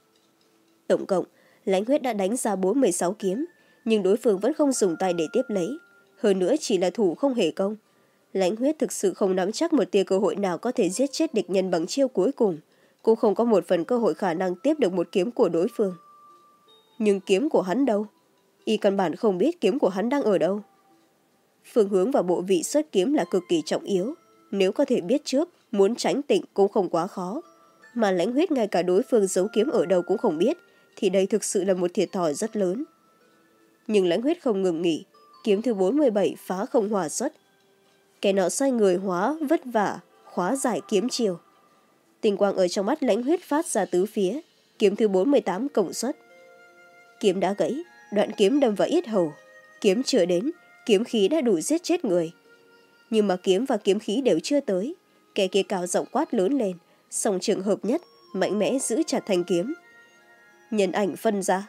[SPEAKER 1] Tổng cộng, Lãnh Huyết đã đánh ra bốn mươi sáu kiếm, nhưng đối phương vẫn không dùng tay để tiếp lấy. Hơn nữa chỉ là thủ không hề công. Lãnh Huyết thực sự không nắm chắc một tia cơ hội nào có thể giết chết địch nhân bằng chiêu cuối cùng, cũng không có một phần cơ hội khả năng tiếp được một kiếm của đối phương. Nhưng kiếm của hắn đâu? Y căn bản không biết kiếm của hắn đang ở đâu. Phương hướng và bộ vị xuất kiếm là cực kỳ trọng yếu. Nếu có thể biết trước, muốn tránh tịnh cũng không quá khó. Mà Lãnh Huyết ngay cả đối phương giấu kiếm ở đâu cũng không biết, thì đây thực sự là một thiệt thòi rất lớn. Nhưng Lãnh Huyết không ngừng nghỉ, kiếm thứ bốn mươi bảy phá không hòa xuất. Kẻ nọ xoay người hóa vất vả, khóa giải kiếm chiều. Tình quang ở trong mắt Lãnh Huyết phát ra tứ phía, kiếm thứ bốn mươi tám cộng xuất. Kiếm đã gãy, đoạn kiếm đâm vào yết hầu. Kiếm chưa đến, kiếm khí đã đủ giết chết người. Nhưng mà kiếm và kiếm khí đều chưa tới, kẻ kia cao giọng quát lớn lên, song trường hợp nhất, mạnh mẽ giữ chặt thanh kiếm. Nhân ảnh phân ra.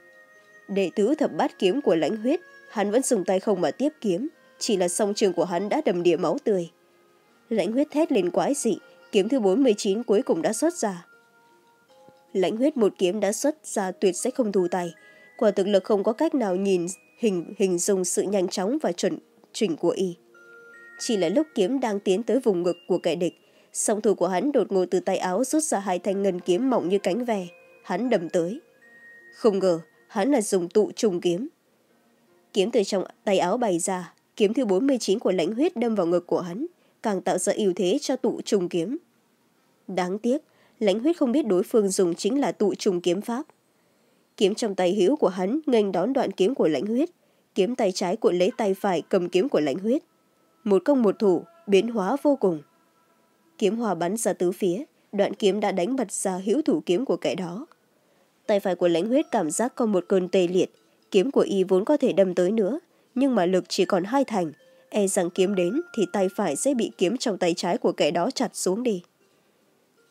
[SPEAKER 1] Đệ tứ thập bát kiếm của Lãnh Huyết, hắn vẫn dùng tay không mà tiếp kiếm, chỉ là song trường của hắn đã đầm đìa máu tươi. Lãnh Huyết thét lên quái dị, kiếm thứ bốn mươi chín cuối cùng đã xuất ra. Lãnh Huyết một kiếm đã xuất ra tuyệt sẽ không thu tay, quả thực lực không có cách nào nhìn hình hình dung sự nhanh chóng và chuẩn chỉnh của y. Chỉ là lúc kiếm đang tiến tới vùng ngực của kẻ địch, song thủ của hắn đột ngột từ tay áo rút ra hai thanh ngân kiếm mỏng như cánh ve, hắn đâm tới. Không ngờ hắn là dùng tụ trùng kiếm. Kiếm từ trong tay áo bày ra, kiếm thứ bốn mươi chín của Lãnh Huyết đâm vào ngực của hắn, càng tạo ra ưu thế cho tụ trùng kiếm. Đáng tiếc, Lãnh Huyết không biết đối phương dùng chính là tụ trùng kiếm pháp. Kiếm trong tay hữu của hắn nghênh đón đoạn kiếm của Lãnh Huyết, kiếm tay trái cuộn lấy tay phải cầm kiếm của Lãnh Huyết. Một công một thủ, biến hóa vô cùng. Kiếm hòa bắn ra tứ phía, đoạn kiếm đã đánh bật ra hữu thủ kiếm của kẻ đó. Tay phải của Lãnh Huyết cảm giác có một cơn tê liệt, kiếm của y vốn có thể đâm tới nữa, nhưng mà lực chỉ còn hai thành, e rằng kiếm đến thì tay phải sẽ bị kiếm trong tay trái của kẻ đó chặt xuống đi.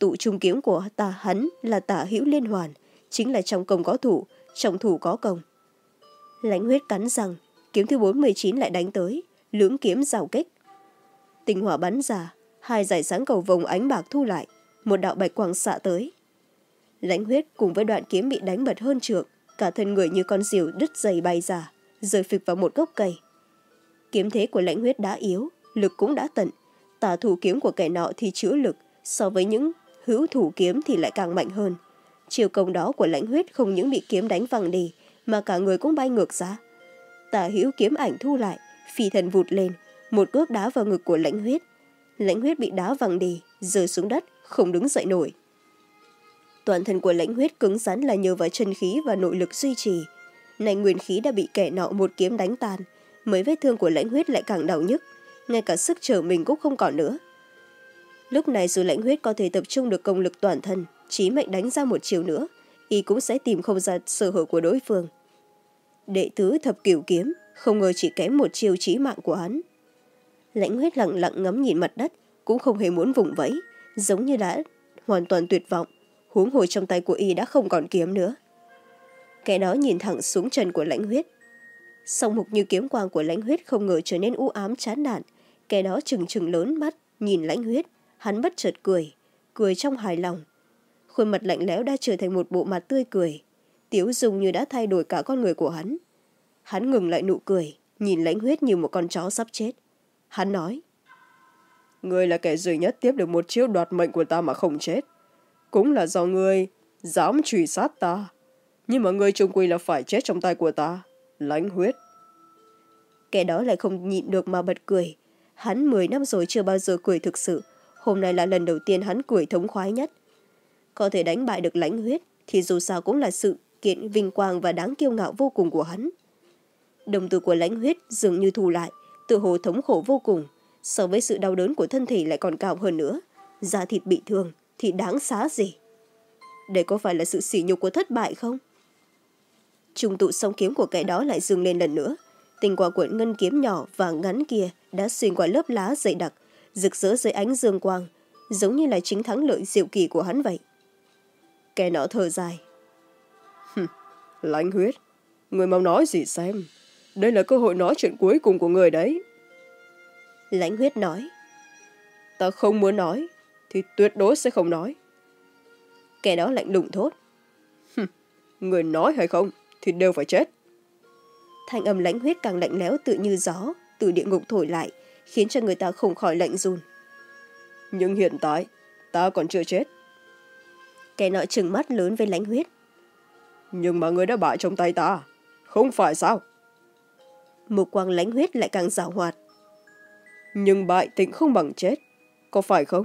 [SPEAKER 1] tụ trung kiếm của ta hắn là Tả Hữu Liên Hoàn, chính là trong công có thủ, trong thủ có công. Lãnh Huyết cắn răng, kiếm thứ bốn mươi chín lại đánh tới, lưỡng kiếm giao kích. Tinh hỏa bắn ra, hai dải sáng cầu vồng ánh bạc thu lại, một đạo bạch quang xạ tới. Lãnh Huyết cùng với đoạn kiếm bị đánh bật hơn trượng, cả thân người như con diều đứt dây bay ra, rơi phịch vào một gốc cây. Kiếm thế của Lãnh Huyết đã yếu, lực cũng đã tận. Tả thủ kiếm của kẻ nọ thì chứa lực, so với những hữu thủ kiếm thì lại càng mạnh hơn. Chiều công đó của Lãnh Huyết không những bị kiếm đánh văng đi, mà cả người cũng bay ngược ra. Tả Hữu kiếm ảnh thu lại, phi thần vụt lên, một cước đá vào ngực của Lãnh Huyết. Lãnh Huyết bị đá văng đi, rơi xuống đất, không đứng dậy nổi. Toàn thân của Lãnh Huyết cứng rắn là nhờ vào chân khí và nội lực duy trì. Này nguyên khí đã bị kẻ nọ một kiếm đánh tan, mấy vết thương của Lãnh Huyết lại càng đau nhức, ngay cả sức trở mình cũng không còn nữa. Lúc này dù Lãnh Huyết có thể tập trung được công lực toàn thân, chí mệnh đánh ra một chiều nữa, y cũng sẽ tìm không ra sơ hở của đối phương. Đệ tứ thập cửu kiếm, không ngờ chỉ kém một chiều chí mạng của hắn. Lãnh Huyết lặng lặng ngắm nhìn mặt đất, cũng không hề muốn vùng vẫy, giống như đã hoàn toàn tuyệt vọng, huống hồ trong tay của y đã không còn kiếm nữa. Kẻ đó nhìn thẳng xuống chân của Lãnh Huyết. Song mục như kiếm quang của Lãnh Huyết không ngờ trở nên u ám chán nản. Kẻ đó trừng trừng lớn mắt nhìn Lãnh Huyết, hắn bất chợt cười, cười trong hài lòng. Khuôn mặt lạnh lẽo đã trở thành một bộ mặt tươi cười, tiếu dung như đã thay đổi cả con người của hắn. Hắn ngừng lại nụ cười, nhìn Lãnh Huyết như một con chó sắp chết. Hắn nói:
[SPEAKER 2] Ngươi là kẻ duy nhất tiếp được một chiêu đoạt mệnh của ta mà không chết. Cũng là do ngươi dám truy sát ta, nhưng mà ngươi chung quy là phải chết trong tay của ta, Lãnh Huyết.
[SPEAKER 1] Kẻ đó lại không nhịn được mà bật cười. Hắn mười năm rồi chưa bao giờ cười thực sự, hôm nay là lần đầu tiên hắn cười thống khoái nhất. Có thể đánh bại được Lãnh Huyết thì dù sao cũng là sự kiện vinh quang và đáng kiêu ngạo vô cùng của hắn. Đồng tử của Lãnh Huyết dường như thu lại, tự hồ thống khổ vô cùng, so với sự đau đớn của thân thể lại còn cao hơn nữa. Da thịt bị thương thì đáng xá gì. Đây có phải là sự sỉ nhục của thất bại không? Trung tụ song kiếm của kẻ đó lại dừng lên lần nữa. Tinh quang của ngân kiếm nhỏ và ngắn kia đã xuyên qua lớp lá dày đặc, rực rỡ dưới ánh dương quang, giống như là chính thắng lợi diệu kỳ của hắn vậy. Kẻ nọ thở dài:
[SPEAKER 2] Lãnh Huyết, người mau nói gì xem, đây là cơ hội nói chuyện cuối cùng của người đấy.
[SPEAKER 1] Lãnh Huyết nói:
[SPEAKER 2] Ta không muốn nói thì tuyệt đối sẽ không nói.
[SPEAKER 1] Kẻ đó lạnh lùng thốt:
[SPEAKER 2] Người nói hay không thì đều phải chết.
[SPEAKER 1] Thanh âm Lãnh Huyết càng lạnh lẽo tự như gió từ địa ngục thổi lại, khiến cho người ta không khỏi lạnh run.
[SPEAKER 2] Nhưng hiện tại ta còn chưa chết.
[SPEAKER 1] Kẻ nọ trừng mắt lớn với Lãnh Huyết:
[SPEAKER 2] Nhưng mà người đã bại trong tay ta, không phải sao?
[SPEAKER 1] Mục quang Lãnh Huyết lại càng giảo hoạt:
[SPEAKER 2] Nhưng bại tịnh không bằng chết, có phải không?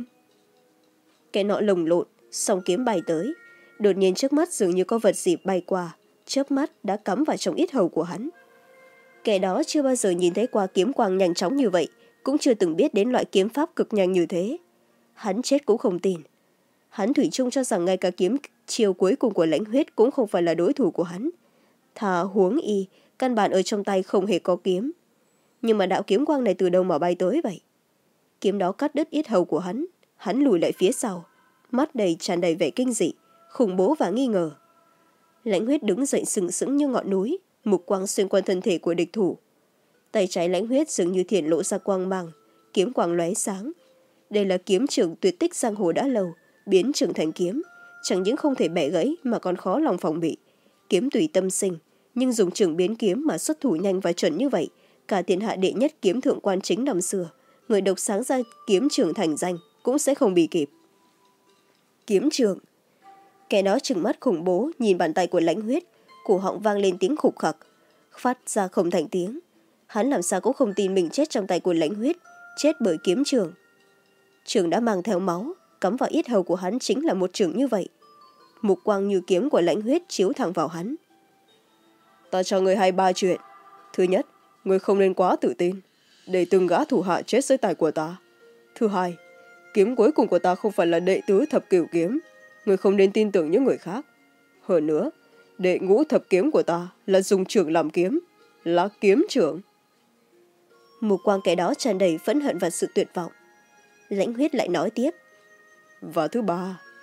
[SPEAKER 1] Kẻ nọ lồng lộn, song kiếm bay tới, đột nhiên trước mắt dường như có vật gì bay qua, chớp mắt đã cắm vào trong yết hầu của hắn. Kẻ đó chưa bao giờ nhìn thấy qua kiếm quang nhanh chóng như vậy, cũng chưa từng biết đến loại kiếm pháp cực nhanh như thế. Hắn chết cũng không tin. Hắn thủy chung cho rằng ngay cả kiếm chiều cuối cùng của Lãnh Huyết cũng không phải là đối thủ của hắn. Thà huống y, căn bản ở trong tay không hề có kiếm. Nhưng mà đạo kiếm quang này từ đâu mà bay tới vậy? Kiếm đó cắt đứt yết hầu của hắn, hắn lùi lại phía sau, mắt đầy tràn đầy vẻ kinh dị, khủng bố và nghi ngờ. Lãnh Huyết đứng dậy sừng sững như ngọn núi, mục quang xuyên qua thân thể của địch thủ. Tay trái Lãnh Huyết dường như thiển lộ ra quang mang, kiếm quang lóe sáng. Đây là kiếm trưởng tuyệt tích giang hồ đã lâu, biến trưởng thành kiếm, chẳng những không thể bẻ gãy mà còn khó lòng phòng bị. Kiếm tùy tâm sinh, nhưng dùng trưởng biến kiếm mà xuất thủ nhanh và chuẩn như vậy, cả thiên hạ đệ nhất kiếm thượng quan chính năm xưa, người độc sáng ra kiếm trưởng thành danh cũng sẽ không bị kịp. Kiếm trưởng. Kẻ đó trừng mắt khủng bố nhìn bàn tay của Lãnh Huyết, cổ họng vang lên tiếng khục khặc, phát ra không thành tiếng. Hắn làm sao cũng không tin mình chết trong tay của Lãnh Huyết, chết bởi kiếm trưởng. Trưởng đã mang theo máu, cắm vào yết hầu của hắn chính là một trưởng như vậy. Mục quang như kiếm của Lãnh Huyết chiếu thẳng vào hắn.
[SPEAKER 2] Ta cho người hay ba chuyện. Thứ nhất, người không nên quá tự tin, để từng gã thủ hạ chết dưới tay của ta. Thứ hai, kiếm cuối cùng của ta không phải là đệ tứ thập cửu kiếm, người không nên tin tưởng những người khác. Hơn nữa, đệ ngũ thập kiếm của ta là dùng trưởng làm kiếm, là kiếm trưởng.
[SPEAKER 1] Mục quang kẻ đó tràn đầy phẫn hận và sự tuyệt vọng. Lãnh Huyết lại nói tiếp:
[SPEAKER 2] Và thứ ba,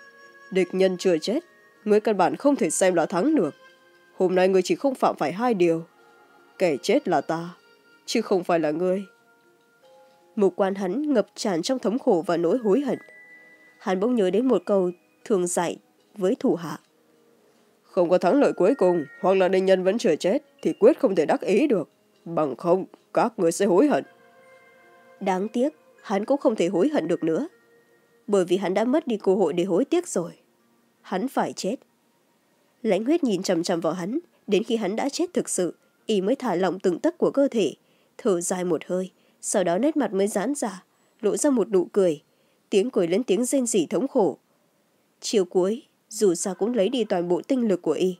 [SPEAKER 2] Địch nhân chưa chết, người căn bản không thể xem là thắng được. Hôm nay người chỉ không phạm phải hai điều. Kẻ chết là ta, chứ không phải là ngươi.
[SPEAKER 1] Mục quan hắn ngập tràn trong thống khổ và nỗi hối hận. Hắn bỗng nhớ đến một câu thường dạy với thủ hạ.
[SPEAKER 2] Không có thắng lợi cuối cùng, hoặc là địch nhân vẫn chưa chết, thì quyết không thể đắc ý được. Bằng không, các người sẽ hối hận.
[SPEAKER 1] Đáng tiếc, hắn cũng không thể hối hận được nữa. Bởi vì hắn đã mất đi cơ hội để hối tiếc rồi. Hắn phải chết. Lãnh Huyết nhìn chằm chằm vào hắn, đến khi hắn đã chết thực sự, y mới thả lỏng từng tấc của cơ thể, thở dài một hơi, sau đó nét mặt mới giãn ra, lộ ra một nụ cười, tiếng cười lên tiếng rên rỉ thống khổ. Chiều cuối, dù sao cũng lấy đi toàn bộ tinh lực của y.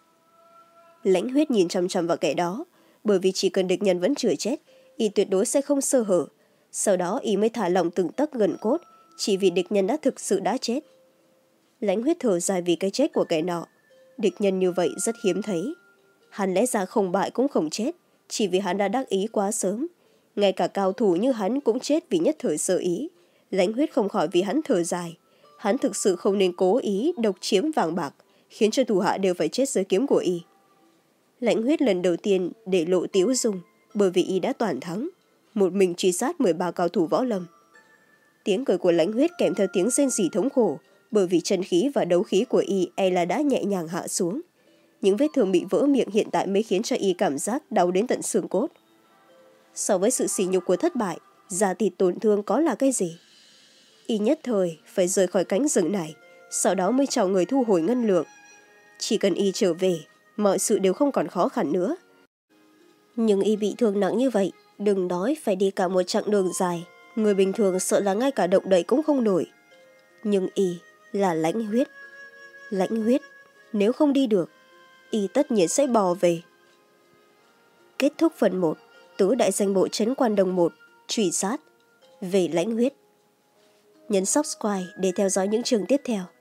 [SPEAKER 1] Lãnh Huyết nhìn chằm chằm vào kẻ đó, bởi vì chỉ cần địch nhân vẫn chưa chết, y tuyệt đối sẽ không sơ hở. Sau đó y mới thả lỏng từng tấc gần cốt, chỉ vì địch nhân đã thực sự đã chết. Lãnh Huyết thở dài vì cái chết của kẻ nọ. Địch nhân như vậy rất hiếm thấy. Hắn lẽ ra không bại cũng không chết, chỉ vì hắn đã đắc ý quá sớm. Ngay cả cao thủ như hắn cũng chết vì nhất thời sơ ý. Lãnh Huyết không khỏi vì hắn thở dài. Hắn thực sự không nên cố ý độc chiếm vàng bạc, khiến cho thủ hạ đều phải chết dưới kiếm của y. Lãnh Huyết lần đầu tiên để lộ tiếu dung, bởi vì y đã toàn thắng, một mình truy sát mười ba cao thủ võ lâm. Tiếng cười của Lãnh Huyết kèm theo tiếng rên rỉ thống khổ, bởi vì chân khí và đấu khí của y e là đã nhẹ nhàng hạ xuống. Những vết thương bị vỡ miệng hiện tại mới khiến cho y cảm giác đau đến tận xương cốt. So với sự sỉ nhục của thất bại, da thịt tổn thương có là cái gì? Y nhất thời phải rời khỏi cánh rừng này, sau đó mới chào người thu hồi ngân lượng. Chỉ cần y trở về, mọi sự đều không còn khó khăn nữa. Nhưng y bị thương nặng như vậy, đừng nói phải đi cả một chặng đường dài, người bình thường sợ là ngay cả động đậy cũng không nổi. Nhưng y là Lãnh Huyết. Lãnh Huyết, nếu không đi được, y tất nhiên sẽ bò về. Kết thúc phần một, Tứ Đại Danh Bộ Trấn Quan Đồng một, truy sát, về Lãnh Huyết. Nhấn subscribe để theo dõi những chương tiếp theo.